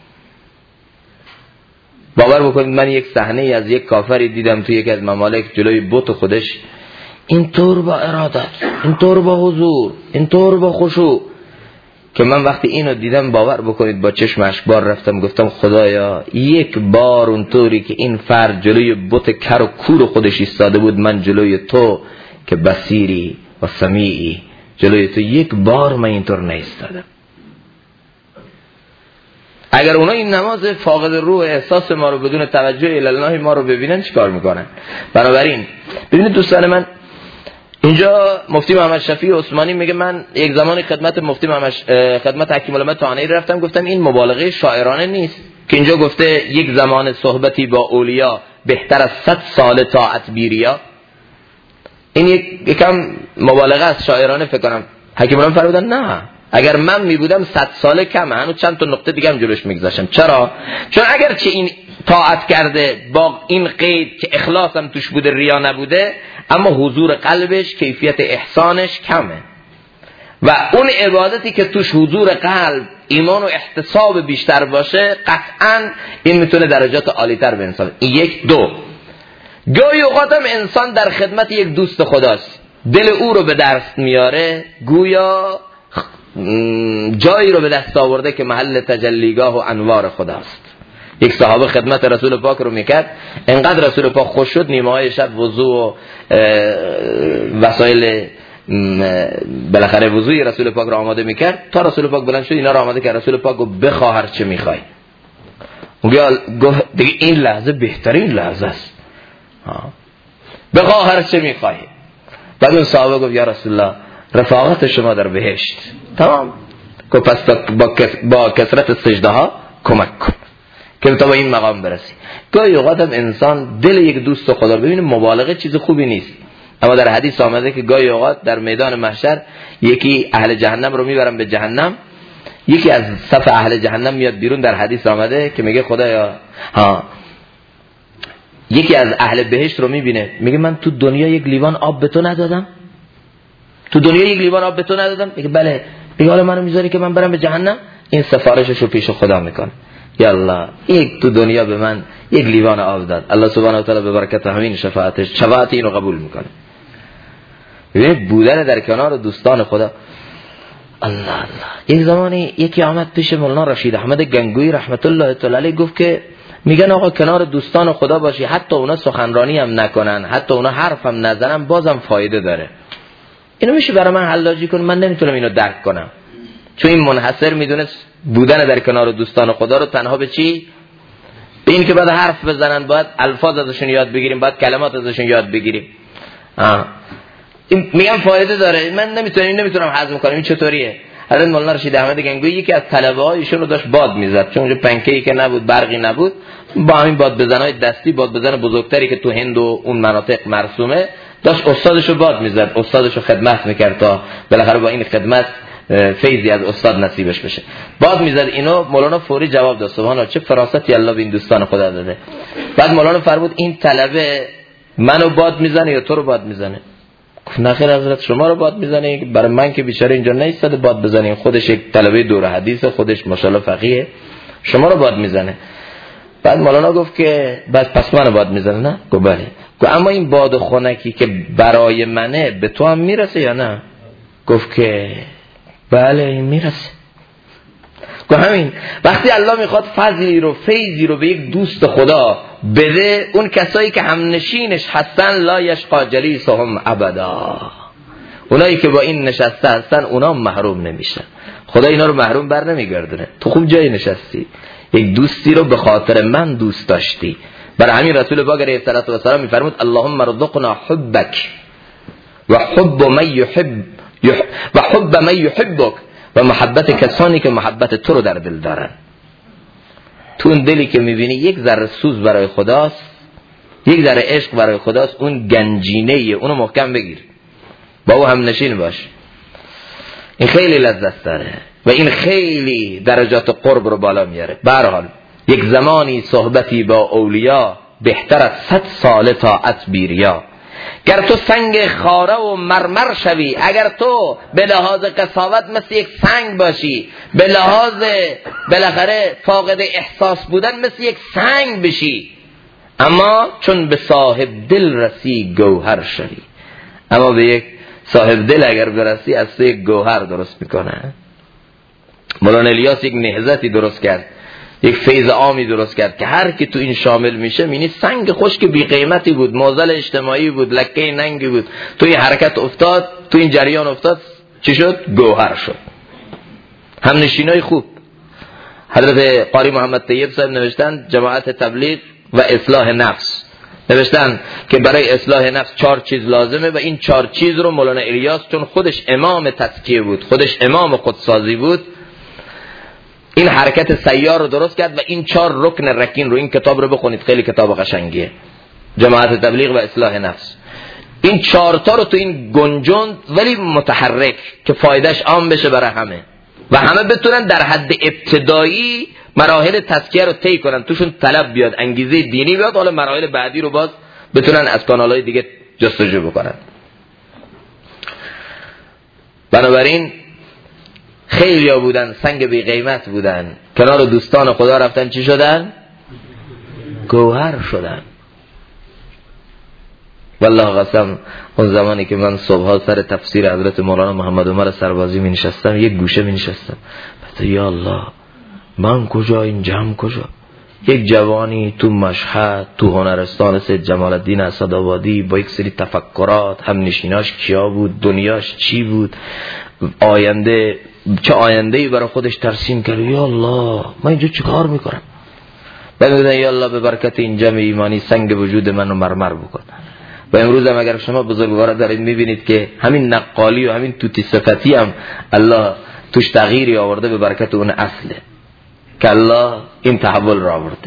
[SPEAKER 1] باور بکنید من یک صحنه از یک کافری دیدم توی یکی از ممالک جلوی بت خودش، اینطور با ارادت، اینطور با حضور، اینطور با خشوع، که من وقتی اینو دیدم باور بکنید با چشم اشکبار رفتم گفتم خدایا یک بار اونطوری که این فرد جلوی بت کر و کور خودش ایستاده بود، من جلوی تو که بصیری و سمیعی، جلوی تو یک بار من اینطور نایستادم. اگر اونا این نماز فاقد روح احساس ما رو بدون توجه الی الله ما رو ببینن چیکار میکنن؟ بنابراین ببینید دوستان من، اینجا مفتی محمد شفیع عثمانی میگه من یک زمان خدمت مفتی خدمت حکیم الامه طحانی رفتم، گفتم این مبالغه شاعرانه نیست که اینجا گفته یک زمان صحبتی با اولیا بهتر از 100 سال طاعت بیریا. این یکم مبالغه از شاعرانه فکر کنم. حکیم الامه فرمودن نه، اگر من می بودم 100 سال کمه، هنوز چند تا نقطه دیگه هم جلوش میگذاشتم. چرا؟ چون اگر چه این طاعت کرده با این قید که اخلاص هم توش بوده، ریا نبوده، اما حضور قلبش، کیفیت احسانش کمه و اون عبادتی که توش حضور قلب، ایمان و احتساب بیشتر باشه، قطعا این میتونه درجات عالی‌تر به انسان. این یک. دو، گاهی اوقات هم انسان در خدمت یک دوست خداست، دل او رو به دست میاره، گویا جایی رو به دست آورده که محل تجلیگاه و انوار خداست. یک صحابه خدمت رسول پاک رو میکرد، انقدر رسول پاک خوش شد، نیمه های شب وضو و وسایل بالاخره وضوی رسول پاک رو آماده میکرد تا رسول پاک بلند شد اینا رو آماده کرد. رسول پاک گفت بخواه هر چه میخوای. گفت دیگه این لحظه بهترین لحظه است، بخواه هر چه میخوای. بعد اون صحابه گفت یا رسول الله رفاقت شما در بهشت. تمام. گفت پس با کثرت سجده ها کمک کن که تا به این مقام برسی. گاهی اوقات هم انسان دل یک دوست خدا، ببینید مبالغه چیز خوبی نیست، اما در حدیث آمده که گاهی اوقات در میدان محشر یکی اهل جهنم رو میبرن به جهنم، یکی از صف اهل جهنم میاد بیرون. در حدیث آمده که میگه خدایا یکی از اهل بهشت رو میبینه، میگه من تو دنیا یک لیوان آب به تو ندادم؟ تو دنیا یک لیوان آب به تو ندادم؟ میگه بله. میگه حالا منو میذاری که من برم به جهنم؟ این سفارشش رو پیش خدا میکنه، یا الله یک تو دنیا به من یک لیوان آب داد، الله سبحانه و تعالی به برکت همین شفاعت اینو قبول میکنه. ببینید بودن در کنار دوستان خدا. الله الله. یک زمانی یکی آمد پیش مولانا رشید احمد گنگویی رحمت الله تعالی علیه، گفت که میگن آقا کنار دوستان خدا باشی، حتی اونا سخنرانی هم نکنن، حتی اونا حرف هم نزنن، بازم فایده داره. اینو میشه برای من حلاجی کن؟ من نمیتونم اینو درک کنم، چون این منحصر میدونه بودن در کنار دوستان خدا رو تنها به چی؟ به این که بعد حرف بزنن، باید الفاظ ازشون یاد بگیریم، باید کلمات ازشون یاد بگیریم. میگم فایده داره، من نمیتونم هضم کنم. این چطوریه؟ حضرت مولانا رشید احمد گنگویی یکی از طلبه های ایشون رو داشت باد میزد، چون اونجا پنکه‌ای که نبود، برقی نبود، با همین باد بزنای دستی، باد بزن بزرگتری که تو هند و اون مناطق مرسومه، داشت استادش رو باد میزد، استادش رو خدمت میکرد تا بالاخره با این خدمت فیضی از استاد نصیبش بشه. باد میزد اینو، مولانا فوری جواب داد سبحان الله چه فراستی الله به این دوستان خدا داده. بعد مولانا فرمود این طلبه منو باد میزنه یا تو رو باد میزنه؟ گفت نخیر حضرت شما رو باد میزنه، برای من که بیچاره اینجا نیستاده باد بزنه، خودش یک طلبه دور حدیث، خودش ماشاءالله فقیه، شما رو باد میزنه. بعد مولانا گفت که بعد پس منو باد میزنه؟ نه. گفت بله. گفت اما این باد خنکی که برای منه به تو هم میرسه یا نه؟ گفت که بله این میرسه. گفت همین وقتی الله میخواد فضلی رو، فیضی رو به یک دوست خدا بده، اون کسایی که هم نشینش هستن لا یشقا جلیسهم ابدا، اونایی که با این نشسته هستن اونا محروم نمیشن. خدا اینا رو محروم بر نمیگردونه. تو خوب جایی نشستی، یک دوستی رو به خاطر من دوست داشتی. برای همین رسول پاک علیه السلام میفرمود اللهم ارزقنا حبک و حب من یحب و حب من یحبک و محبت کسانی که محبت تو رو در دل دارن. تو اون دلی که میبینی یک ذره سوز برای خداست، یک ذره عشق برای خداست، اون گنجینه اونو محکم بگیر، با او هم نشین باش. این خیلی لذت داره و این خیلی درجات قرب رو بالا میاره. به هر حال یک زمانی صحبتی با اولیا بهتر از 100 سال طاعت بیریا. گر تو سنگ خاره و مرمر شوی، اگر تو به لحاظ قساوت مثل یک سنگ باشی، به لحاظ بالاخره فاقد احساس بودن مثل یک سنگ بشی، اما چون به صاحب دل رسی گوهر شوی. اما به یک صاحب دل اگر برسی از تو یک گوهر درست میکنه. مولانا الیاس یک نهضتی درست کرد، یک فیض عامی درست کرد که هر کی تو این شامل میشه مینی سنگ خشک بی قیمتی بود، معضل اجتماعی بود، لکه ننگی بود، تو این حرکت افتاد، تو این جریان افتاد، چی شد؟ گوهر شد. هم نشینای خوب، حضرت قاری محمد طیب صاحب نوشتن جماعت تبلیغ و اصلاح نفس، نوشتن که برای اصلاح نفس 4 چیز لازمه و این 4 چیز رو مولانا الیاس چون خودش امام تزکیه بود، خودش امام خودسازی بود، این حرکت سیار رو درست کرد و این 4 رکن رکین رو، این کتاب رو بخونید خیلی کتاب قشنگیه، جماعت تبلیغ و اصلاح نفس. این 4 تا رو تو این گنجند ولی متحرک که فایدهش عام بشه برای همه و همه بتونن در حد ابتدایی مراحل تزکیه رو طی کنن، توشون طلب بیاد، انگیزه دینی بیاد، حالا مراحل بعدی رو باز بتونن از کانال‌های دیگه جستجو بکنن. بنابراین خیلیا بودن سنگ بی قیمت بودن، کنار دوستان خدا رفتن چی شدن؟ گوهر شدن. والله قسم اون زمانی که من صبحا سر تفسیر حضرت مولانا محمد عمر سربازی می نشستم، یک گوشه می نشستم، بعد یا الله من کجا، این جمع کجا؟ یک جوانی تو مشهد، تو هنرستان سید جمال الدین اسدآبادی با یک سری تفکرات، هم نشیناش کیا بود، دنیاش چی بود، آینده چه آینده‌ای برای خودش ترسیم کرد. یا الله من اینجا چیکار میکنم؟ بعد میگن یا الله به برکت این جمع ایمانی سنگ وجود منو مرمر بکن. و امروز هم اگر شما بزرگوارا دارید میبینید که همین نقالی و همین توتی صفتی هم الله توش تغییری آورده به برکت اون اصله که الله این تحول را آورده.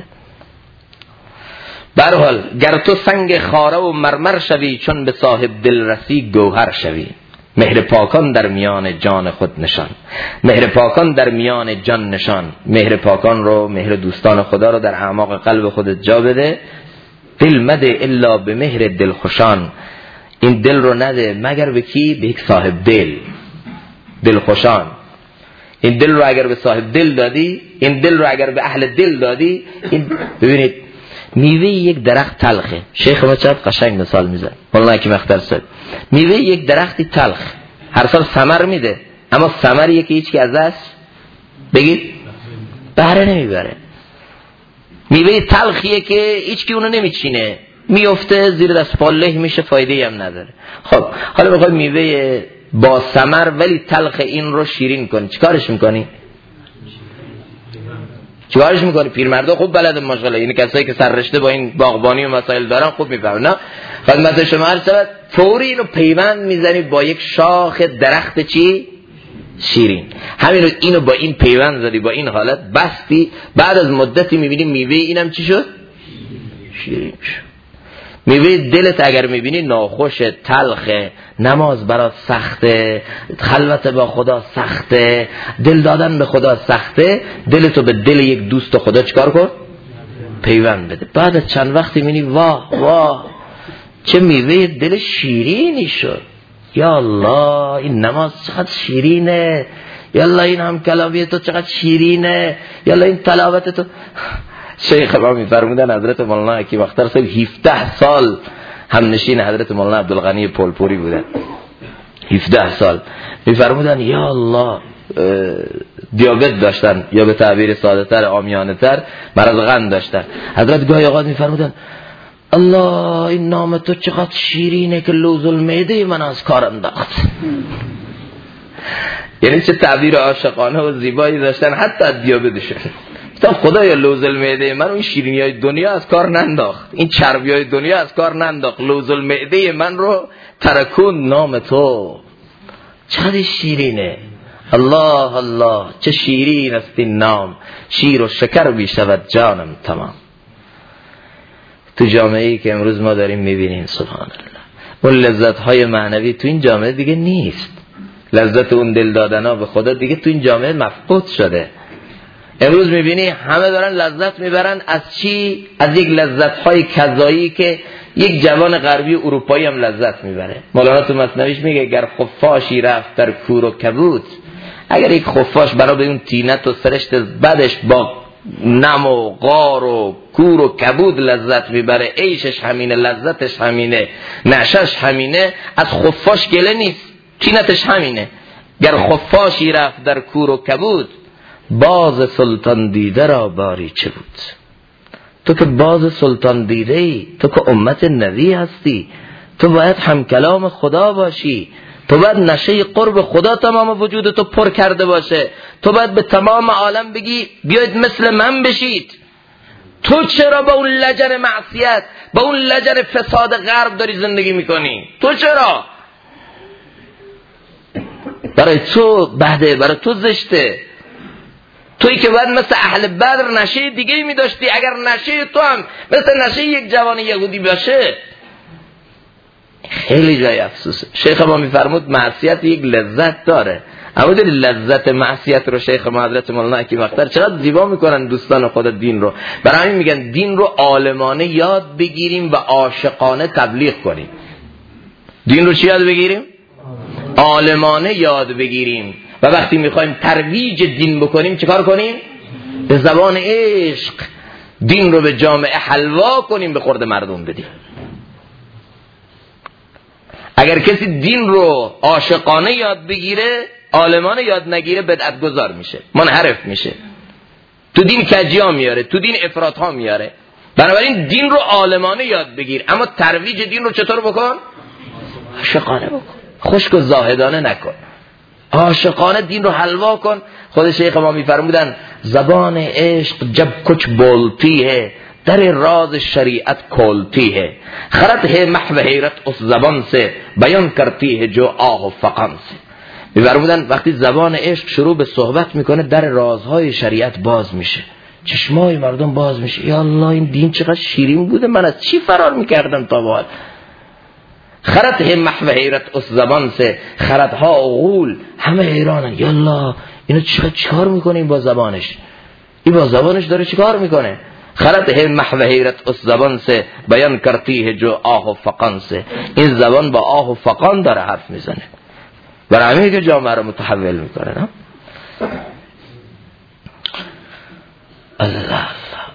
[SPEAKER 1] به هر حال گر تو سنگ خاره و مرمر شوی، چون به صاحب دل رسی گوهر شوی. مهر پاکان در میان جان خود نشان، مهر پاکان در میان جان نشان. مهر پاکان رو، مهر دوستان خدا رو در اعماق قلب خودت جا بده. دل مده الا به مهر دلخوشان، این دل رو نده مگر به کی؟ به یک صاحب دل، دلخوشان. این دل رو اگر به صاحب دل دادی، این دل رو اگر به اهل دل دادی، این ببینید میوه یک درخت تلخه. شیخ ما چقدر قشنگ مثال میزنه، والله که مختار صد. میوه یک درختی تلخ هر سال ثمر میده، اما ثمریه که هیچ کی ازش بگید بهره نمیبره. میوه تلخیه که هیچ کی اونو نمیچینه، میفته زیر دست پاله میشه، فایده‌ای هم نداره. خب حالا بخوای میوه با ثمر ولی تلخ این رو شیرین کنی، چیکارش میکنی؟ چیکارش میکنی؟ پیرمردا خوب بلد ماشاءالله، یعنی کسایی که سررشته با این باغبانی و مسائل دارن خوب میفهمن. نه خدمت شما عرض شود فوری اینو پیوند میزنی با یک شاخ درخت چی؟ شیرین. همینو اینو با این پیوند زدی، با این حالت بستی، بعد از مدتی میبینی میوه اینم چی شد؟ شیرین شد. میوه دلت اگر میبینی ناخوش، تلخه، نماز برات سخته، خلوت با خدا سخته، دل دادن به خدا سخته، دلتو به دل یک دوست خدا چیکار کن؟ پیوند بده. بعد از چند وقتی میبینی واه واه چه میوه دل شیرینی شد. یا الله این نماز چقدر شیرینه، یا الله این هم کلامی تو چقدر شیرینه، یا الله این تلاوت تو. شیخ ما میفرمودن حضرت مولانا حکیم اختر صاحب 17 سال هم نشین حضرت مولانا عبدالغنی پولپوری بودن. 17 سال میفرمودن یا الله دیابت داشتن، یا به تعبیر ساده تر عامیانه تر مرض قند داشتن. حضرت گاهی اوقات میفرمودن الله این نام تو چقدر شیرینه که لوز المعده من از کار انداخت. یعنی چه تعبیر عاشقانه و زیبایی داشتن حتی دیابتشون. خدایا لوز المعده من، این شیرینی های دنیا از کار ننداخت، این چربی های دنیا از کار ننداخت، لوز المعده من رو ترکون نام تو. چقدر شیرینه. الله الله چه شیرین است این نام، شیر و شکر بی شود جانم تمام. تو جامعه‌ای که امروز ما داریم میبینیم سبحان الله، اون لذت های معنوی تو این جامعه دیگه نیست. لذت اون دل دادنا به خدا دیگه تو این جامعه مفقود شده. امروز میبینی همه دارن لذت میبرن از چی؟ از یک لذت های کذایی که یک جوان غربی اروپایی هم لذت میبره. مولانا تو مثنویش میگه اگر خفاشی رفت در کور و کبود، اگر یک خفاش برای به اون تینت و سرشت بدش با نم و غار و کور و کبود لذت میبره، عیشش همینه، لذتش همینه، نشش همینه، از خفاش گله نیست، تینتش همینه. گر خفاشی رفت در کور و کبود، باز سلطان دیده را باری چه بود. تو که باز سلطان دیده ای، تو که امت نبی هستی، تو باید هم کلام خدا باشی، تو باید نشه قرب خدا تمام وجود تو پر کرده باشه. تو باید به تمام عالم بگی بیاید مثل من بشید. تو چرا با اون لجن معصیت، با اون لجن فساد غرب داری زندگی میکنی؟ تو چرا؟ برای تو بده، برای تو زشته. تویی که باید مثل اهل بدر نشه دیگه می داشتی. اگر نشه تو هم مثل نشه یک جوان یهودی باشه، خیلی جای افسوسه. شیخ ما میفرمود معصیت یک لذت داره، اما داری لذت معصیت رو شیخ ما حضرت مولانا حکیم اختر چقدر زیبا میکنن دوستان خدا دین رو. برای همین میگن دین رو عالمانه یاد بگیریم و عاشقانه تبلیغ کنیم. دین رو چی یاد بگیریم؟ عالمانه یاد بگیریم. و وقتی میخوایم ترویج دین بکنیم چیکار کنیم؟ به زبان عشق دین رو به جامعه حلوا کنیم، به خورد مردم بدیم. اگر کسی دین رو عاشقانه یاد بگیره، عالمانه یاد نگیره، بدعت گذار میشه، منحرف میشه، تو دین کجیا میاره، تو دین افراط ها میاره. بنابراین دین رو عالمانه یاد بگیر، اما ترویج دین رو چطور بکن؟ عاشقانه بکن، خشک و زاهدانه نکن، عاشقانه دین رو حلوا کن. خود شیخ ما میفرمودن زبان عشق جب کچھ بولتی ہے در راز شریعت کھولتی ہے، خرد ہے محو حیرت اس زبان سے بیان کرتی ہے جو آه و فقان سے. میفرمودن وقتی زبان عشق شروع به صحبت میکنه در رازهای شریعت باز میشه، چشمای مردم باز میشه. یا الله این دین چقدر شیرین بوده، من از چی فرار میکردم تا بعد. خرد ہے محو حیرت اس زبان سے، خردها عقول همه حیرانن. یا الله اینو چیکار میکنه این با زبانش؟ این با زبانش داره چیکار میکنه؟ خرد ہے محو حیرت اس زبان سے بیان کرتی ہے جو آه و فقان سے. این زبان با آه و فقان داره حرف میزنه، برای همین که جامعه رو متحول میکنه. نه الله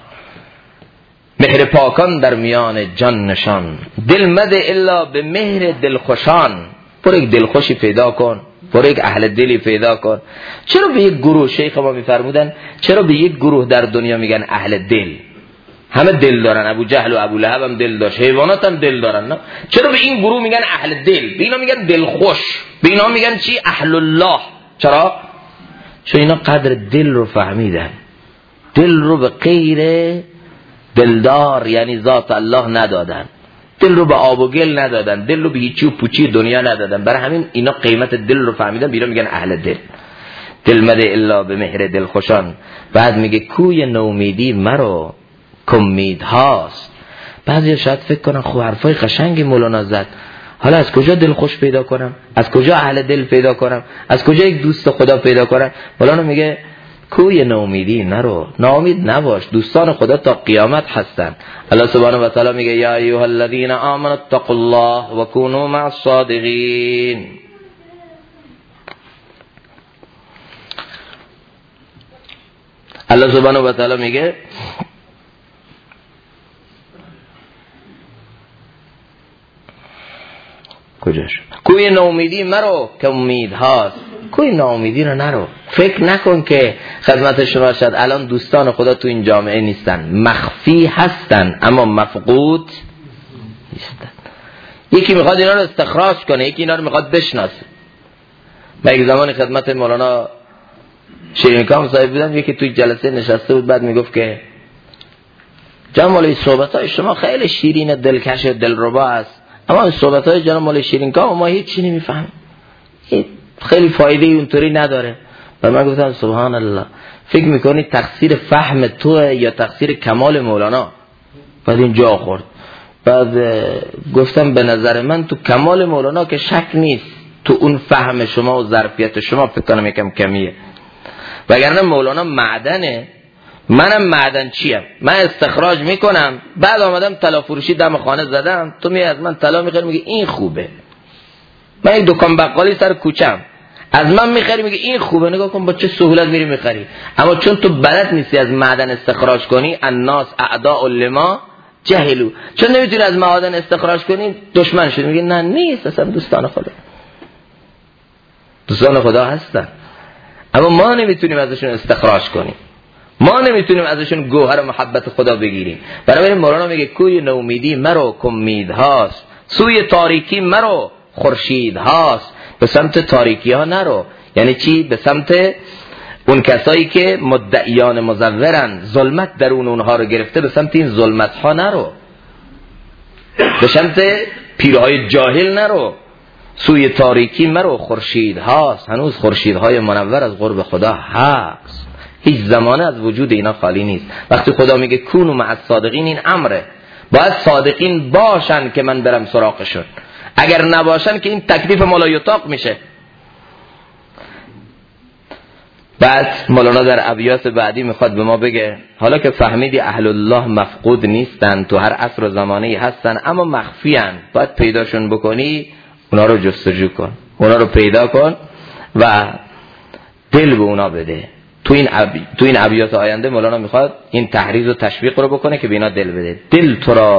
[SPEAKER 1] مهر پاکان در میان جان نشان، دل مده الا به مهر دلخوشان. پر یک دلخوشی پیدا کن، پر یک اهل دلی پیدا کن. چرا به یک گروه، شیخ ما میفرمودن چرا به یک گروه در دنیا میگن اهل دل؟ همه دل دارن، ابو جهل و ابو لهب هم دل داشت، حیوانات هم دل دارن. نه چرا به این گروه میگن اهل دل؟ به اینا میگن دلخوش، به اینا میگن چی؟ اهل الله. چرا؟ چون اینا قدر دل رو فهمیدن، دل رو به غیر دلدار یعنی ذات الله ندادن، دل رو به آب و گل ندادن، دل رو به هیچی و پوچی دنیا ندادن. برای همین اینا قیمت دل رو فهمیدن، اینا میگن اهل دل. دل مده الا به مهر دلخوشان. بعد میگه کوی نومیدی مرو کمید هاست. بعضی شاید فکر کنن خب حرفای قشنگی مولانا زد، حالا از کجا دل خوش پیدا کنم؟ از کجا اهل دل پیدا کنم؟ از کجا یک دوست خدا پیدا کنم؟ مولانا میگه کوی نومیدی نرو، ناامید نباش، دوستان خدا تا قیامت هستن. الله سبحانه و تعالی میگه یا ایها الذین آمنوا اتقوا الله و کونوا مع الصادقین. الله سبحانه و تعالی میگه کجاش؟ کوی ناامیدی مرو که امید هاست. کوی ناامیدی رو نرو. فکر نکن که خدمت شما شد الان دوستان خدا تو این جامعه نیستن، مخفی هستن اما مفقود نیستن. یکی میخواد اینا رو استخراج کنه، یکی اینا رو میخواد بشناسه. من یک زمان خدمت مولانا شیرین کام صاحب بودم، یکی توی جلسه نشسته بود، بعد میگفت که جناب مولوی صحبت‌های شما خیلی شیرین، دلکش و دلربا است، اما صحبت‌های جناب مولوی شیرین کام ما هیچ چیزی نمی‌فهمیم، خیلی فایده اونطوری نداره. و من گفتم سبحان الله، فکر میکنی تقصیر فهم توه یا تقصیر کمال مولانا؟ بعد این جا خورد. بعد گفتم به نظر من تو کمال مولانا که شک نیست، تو اون فهم شما و ظرفیت شما فکر کنم یکم کمیه. وگرنه مولانا معدنه، منم معدن چیم، من استخراج میکنم، بعد آمدم طلا فروشی دم خانه زدم، تو می از من طلا میخری میگه این خوبه. من یک دکان بقالی سر کوچم، از من میخری میگه این خوبه، نگاه کن با چه سهولت میری میخری. اما چون تو بلد نیستی از معدن استخراج کنی، الناس اعداء لما جهلوا، چون نمیتونی از معدن استخراج کنی دشمن شد. میگه نه نیست، اصلا دوستان خدا، دوستان خدا هستن، اما ما نمیتونیم ازشون استخراج کنیم، ما نمیتونیم ازشون گوهر محبت خدا بگیریم. برای مولانا میگه کوی نومیدی مرو کمید هاست، سوی تاریکی مرو خورشید هاست. به سمت تاریکی ها نرو. یعنی چی؟ به سمت اون کسایی که مدعیان مزورن، ظلمت درون اونها رو گرفته، به سمت این ظلمت ها نرو، به سمت پیرهای جاهل نرو، سوی تاریکی مرو. خورشید هاست، هنوز خورشیدهای منور از قرب خدا هست، هیچ زمانه از وجود اینا خالی نیست. وقتی خدا میگه کونوا مع الصادقین، این امره، باید صادقین باشن که من برم سراغشون، اگر نباشن که این تکلیف مولا یطاق میشه. بعد مولانا در ابیات بعدی میخواد به ما بگه حالا که فهمیدی اهل الله مفقود نیستن، تو هر عصر و زمانه هستن اما مخفی هن، باید پیداشون بکنی، اونا رو جستجو کن، اونا رو پیدا کن و دل به اونا بده. تو این ابیات آینده مولانا میخواد این تحریض و تشویق رو بکنه که به اینا دل بده. دل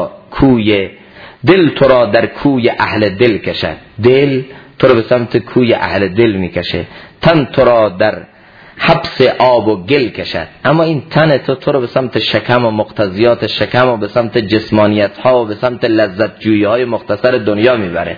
[SPEAKER 1] تو را در کوی اهل دل کشد، دل تو رو به سمت کوی اهل دل میکشه. تن تو را در حبس آب و گل کشد، اما این تن تو رو به سمت شکم و مقتضیات شکم و به سمت جسمانیت ها و به سمت لذت جویی های مختصر دنیا میبره.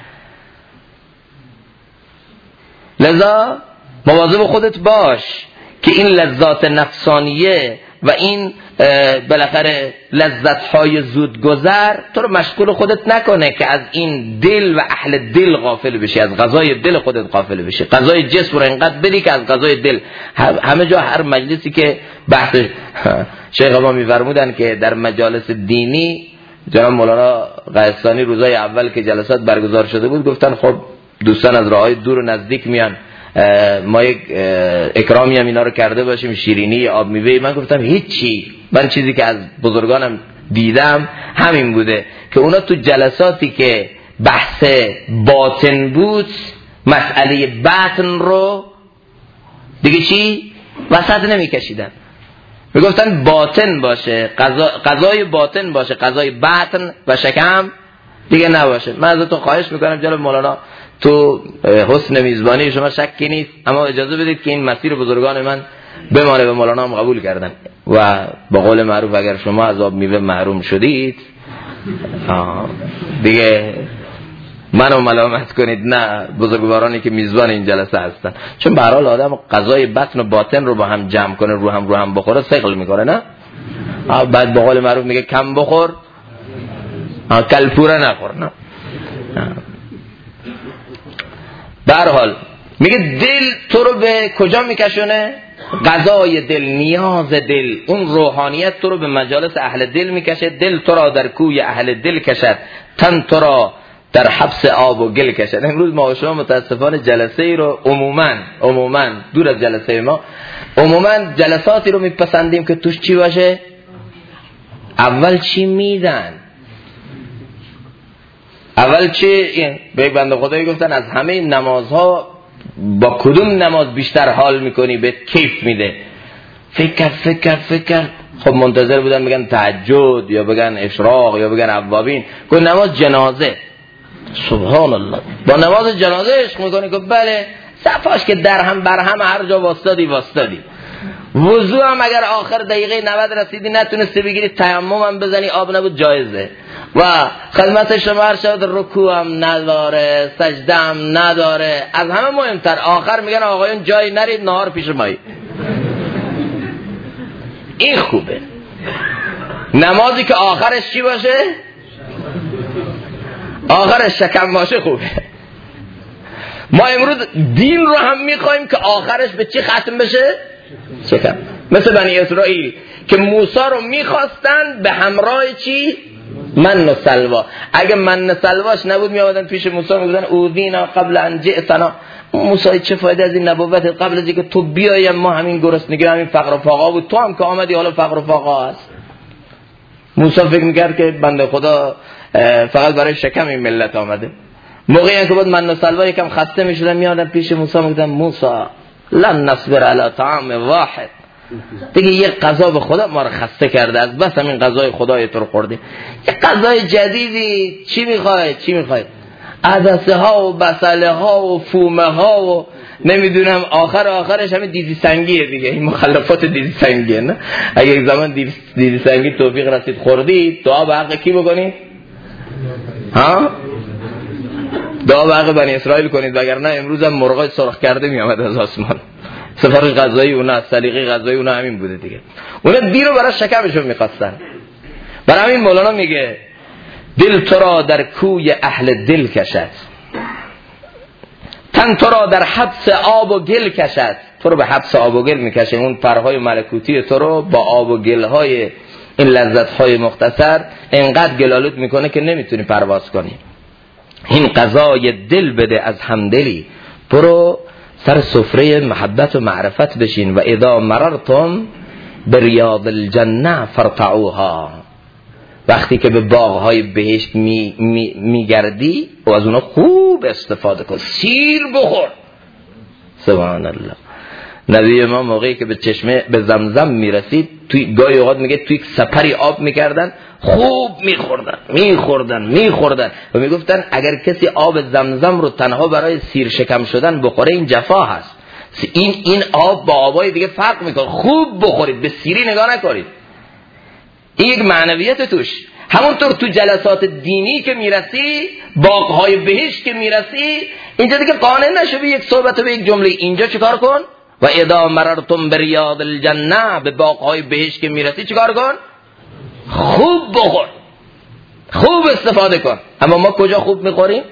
[SPEAKER 1] لذا مواظب خودت باش که این لذات نفسانیه و این بالاخره لذت‌های زودگذر تو رو مشغول خودت نکنه که از این دل و اهل دل غافل بشی، از غذای دل خودت غافل بشی. غذای جسم رو اینقدر بدی که از غذای دل، همه جا هر مجلسی که بحث شیخ ما می‌فرمودن که در مجالس دینی، جناب مولانا قیصانی روزای اول که جلسات برگزار شده بود گفتن خب دوستان از راه‌های دور و نزدیک میان، ما یک اکرامی هم اینا رو کرده باشیم، شیرینی، آب میوه. من گفتم هیچی، من چیزی که از بزرگانم دیدم همین بوده که اونا تو جلساتی که بحث باطن بود مسئله باطن رو دیگه چی وسط نمیکشیدن، میگفتن باطن باشه، غذای باطن باشه، غذای باطن و شکم دیگه نباشه. من ازتون خواهش میکنم جناب مولانا تو حسن میزبانی شما شکی نیست، اما اجازه بدید که این مسیر بزرگان من بمانه و مولانا هم قبول کردن. و با قول معروف اگر شما از آب میوه محروم شدید دیگه منو ملامت کنید، نه بزرگوارانی که میزبان این جلسه هستن، چون به هر حال آدم غذای بطن و باطن رو با هم جمع کنه، رو هم بخوره ثقل میکنه، نه بعد با قول معروف میگه کم بخور کلپوره نخور، نه. به هر حال میگه دل تو رو به کجا میکشونه؟ غذای دل، نیاز دل، اون روحانیت تو رو به مجالس اهل دل میکشه. دل تو را در کوی اهل دل کشد، تن تو را در حبس آب و گل کشد. امروز ما و شما متاسفانه جلسه ای رو عموما دور از جلسه ما، عموما جلساتی رو میپسندیم که توش چی باشه؟ اول چی میدن؟ اول چی؟ به یک بنده خدایی گفتن از همه نمازها با کدوم نماز بیشتر حال میکنی به کیف میده؟ فکر خب منتظر بودن بگن تهجد یا بگن اشراق یا بگن اوابین. گفت نماز جنازه. سبحان الله، با نماز جنازه عشق میکنی؟ که بله، صفاش که در هم بر هم هر جا واسطادی. وضو هم اگر آخر دقیقه 90 رسیدی نتونستی بگیری تیمم هم بزنی آب نبود جایزه. و خدمت شما هر شد رکوع هم نداره، سجده هم نداره. از همه مهمتر آخر میگن آقایون جای نرید نهار پیش مایی. این خوبه. نمازی که آخرش چی باشه؟ آخرش شکم باشه خوبه. ما امروز دین رو هم میخوایم که آخرش به چی ختم بشه؟ شکم. مثل بنی اسرائیل که موسی رو میخواستن به همراه چی؟ من و سلوا. اگه من و سلواش نبود میآمدن پیش موسی میگفتن اوذینا قبل ان جئتنا. موسی چه فایده از این نبوت؟ قبل از اینکه تو بیای ما همین گرسنگی همین فقر و فاقا بود، تو هم که آمدی حالا فقر و فاقا هست. موسی فکر میکرد که بنده خدا فقط برای شکم این ملت آمده. موقعی که بود من و سلوا یکم خسته میشدن میادن پیش موسی میگفتن موسی لن نصبر علی طعام واحد، دیگه یک غذا به خدا ما رو خسته کرده، از بس همین غذای خدای تو رو خوردیم، یک غذای جدیدی چی میخوای؟ عدسه ها و بسله ها و فومه ها و نمیدونم آخرش همین دیزی سنگیه دیگه، این مخلفات دیزی سنگیه. نه اگه یک زمان دیزی سنگی توفیق رسید خوردید، دعا به حق کی بکنید؟ ها؟ دعا به حق بنی اسرائیل کنید وگرنه امروز هم مرغای سرخ کرده می آمد از آسمان. سفارش غذایی اونا، سلیقه غذایی اونا همین بوده دیگه. اونا دیر رو برای شکمشون می‌خواستن. برای همین مولانا میگه دل تو را در کوی اهل دل کشد، تن تو را در حبس آب و گل کشد. تو رو به حبس آب و گل میکشه، اون پرهای ملکوتی تو رو با آب و گلهای این لذتهای مختصر انقدر گلالود میکنه که نمیتونی پرواز کنی. این قضای دل بده از همدلی، برو سر سفره محبت و معرفت بشین. و اذا مررتم بریاض الجنه فرتعوها، وقتی که به باغهای بهشت میگردی و از اونها خوب استفاده کن، سیر بخور. سبحان الله. نبی ما موقعی که به چشمه به زمزم میرسید، توی گاهی اوقات میگه توی سپری آب میکردن، خوب میخوردن و میگفتن اگر کسی آب زمزم رو تنها برای سیر شکم شدن بخوره این جفا هست. این آب با آبای دیگه فرق میکنه. خوب بخورید، به سیری نگاه نکنید. این یک معنویت توش. همونطور تو جلسات دینی که میرسی، باغهای بهشت که میرسی، اینجا دیگه قانع نشو به یک صحبت و به یک جمله. اینجا چیکار کن؟ و اذا مررتم بریاض الجنه، به باغهای بهشت که میرسی چیکار کن؟ خوب بخور، خوب استفاده کن. اما ما کجا خوب میخوریم؟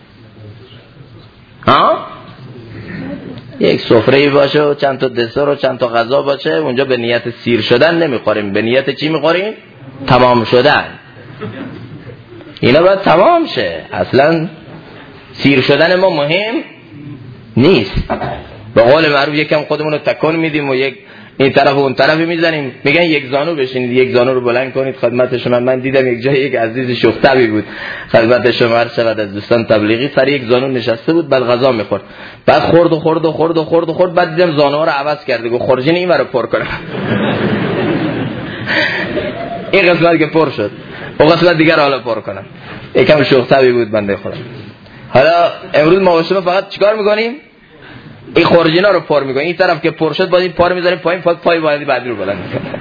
[SPEAKER 1] یک سفره باشه و چند تا دسر و چند تا غذا باشه، اونجا به نیت سیر شدن نمیخوریم. به نیت چی میخوریم؟ تمام شدن. اینا باید تمام شه. اصلا سیر شدن ما مهم نیست. به قول معروف یکم خودمون رو تکون میدیم و یک این طرف و اون طرفی میزنیم. میگن یک زانو بشینید، یک زانو رو بلند کنید خدمت شما. من دیدم یک جای یک عزیز شوختبی بود خدمت شما هر شود از دوستان تبلیغی، سر یک زانو نشسته بود، بعد غذا میخورد، بعد خورد بعد دیدم زانوها رو عوض کرده. گفت خورجین این رو پر کنم. این قسمت که پر شد، اون قسمت دیگر حالا پر کنم. یکم شوختبی بود بنده خدا. حالا امروز ما شما فقط چیکار میکنیم؟ این خورجینا رو پر میکنیم. این طرف که پر شد باید این پا رو میذاریم پایین، پای باید بعدی رو بلند میکنیم.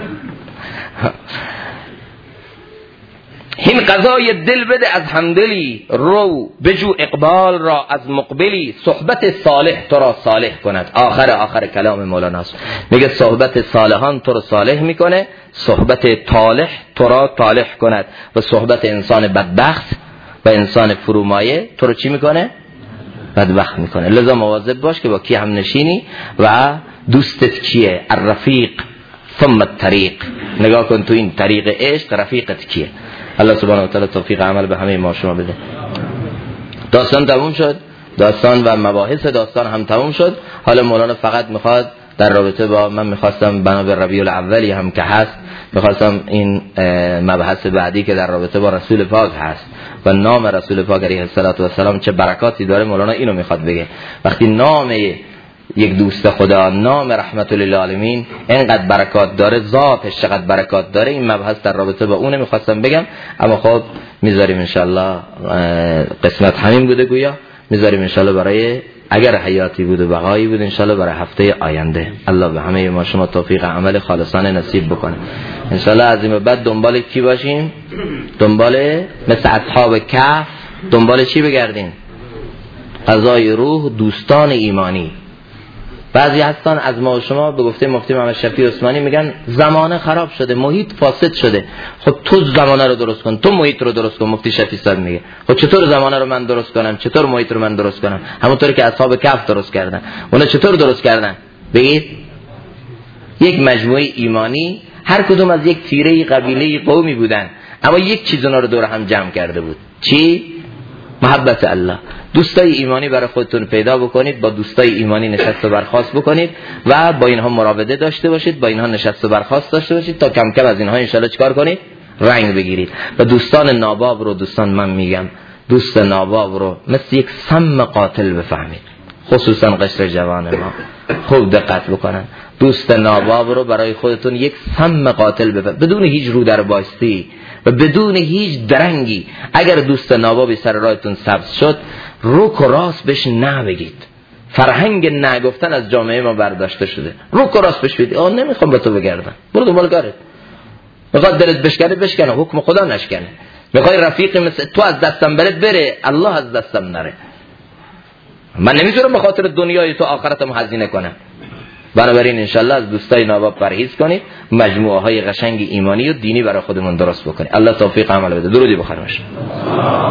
[SPEAKER 1] این قضای دل بده از همدلی، رو بجو اقبال را از مقبلی. صحبت صالح تو را صالح کند. آخر کلام مولاناست. میگه صحبت صالحان تو را صالح میکنه، صحبت طالح تو را طالح کند. و صحبت انسان بدبخت و انسان فرومایه تو رو چی میکنه؟ بدبخت میکنه. لذا مواظب باش که با کی هم نشینی و دوستت کیه. الرفیق ثم الطریق. نگاه کن تو این طریق عشق رفیقت کیه. الله سبحانه و تعالی توفیق عمل به همه ما شما بده. داستان تموم شد، داستان و مباحث داستان هم تموم شد. حالا مولانا فقط میخواد در رابطه با، من میخواستم بنا به ربیع الاولی هم که هست، میخواستم این مبحث بعدی که در رابطه با رسول پاک هست و نام رسول پاک علیه السلام چه برکاتی داره، مولانا اینو میخواد بگه. وقتی نام یک دوست خدا، نام رحمت للعالمین اینقدر برکات داره، ذاتش چقدر برکات داره، این مبحث در رابطه با اون میخواستم بگم. اما خب میذاریم انشالله، قسمت همین بوده گویا، میذاریم انشالله برای اگر حیاتی بود و بقایی بود انشالله برای هفته آینده. الله به همه ما شما توفیق عمل خالصانه نصیب بکنه انشالله. از این بعد دنبال کی باشیم؟ دنبال مثل اصحاب کهف دنبال چی بگردین؟ قضای روح، دوستان ایمانی. بعضی هستن از ما و شما به گفته مفتی محمد شفیع عثمانی میگن زمانه خراب شده، محیط فاسد شده. خب تو زمانه رو درست کن، تو محیط رو درست کن. مفتی شفیع صاحب میگه خب چطور زمانه رو من درست کنم؟ چطور محیط رو من درست کنم؟ همونطوری که اصحاب کهف درست کردن. اونا چطور درست کردن؟ بگید یک مجموعه ایمانی، هر کدوم از یک تیره قبیله قومی بودن، اما یک چیز اونا رو دور هم جمع کرده بود. چی؟ محبت الله. دوستای ایمانی برای خودتون پیدا بکنید، با دوستای ایمانی نشست و برخاست بکنید و با اینها مراوده داشته باشید، با اینها نشست و برخاست داشته باشید تا کم کم از اینها انشالله چیکار کنید؟ رنگ بگیرید. و دوستان ناباب رو، دوستان من میگم دوست ناباب رو مثل یک سم قاتل بفهمید، خصوصا قشر جوان ما خوب دقت بکنن. دوست ناباب رو برای خودتون یک سم قاتل بفهمید، بدون هیچ رو در بایستی و بدون هیچ درنگی. اگر دوست نابابی سر راهتون سبز شد، روک و راست بهش نه بگید. فرهنگ نه گفتن از جامعه ما برداشته شده. روک و راست بهش بگید نمیخوام به تو بگردم، برو دنبال کارت. میخواد دلت بشکنه، حکم خدا نشکنه. میخوای رفیقی مثل تو از دستم بره، الله از دستم نره. من نمیتونم به خاطر دنیای تو آخرتم هزینه کنم. بنابراین انشالله از دوستای ناباب پرهیز کنید، مجموعه های قشنگ ایمانی و دینی برای خودمون درست بکنید. الله توفیق عمل بده. درودی بخیر باشه.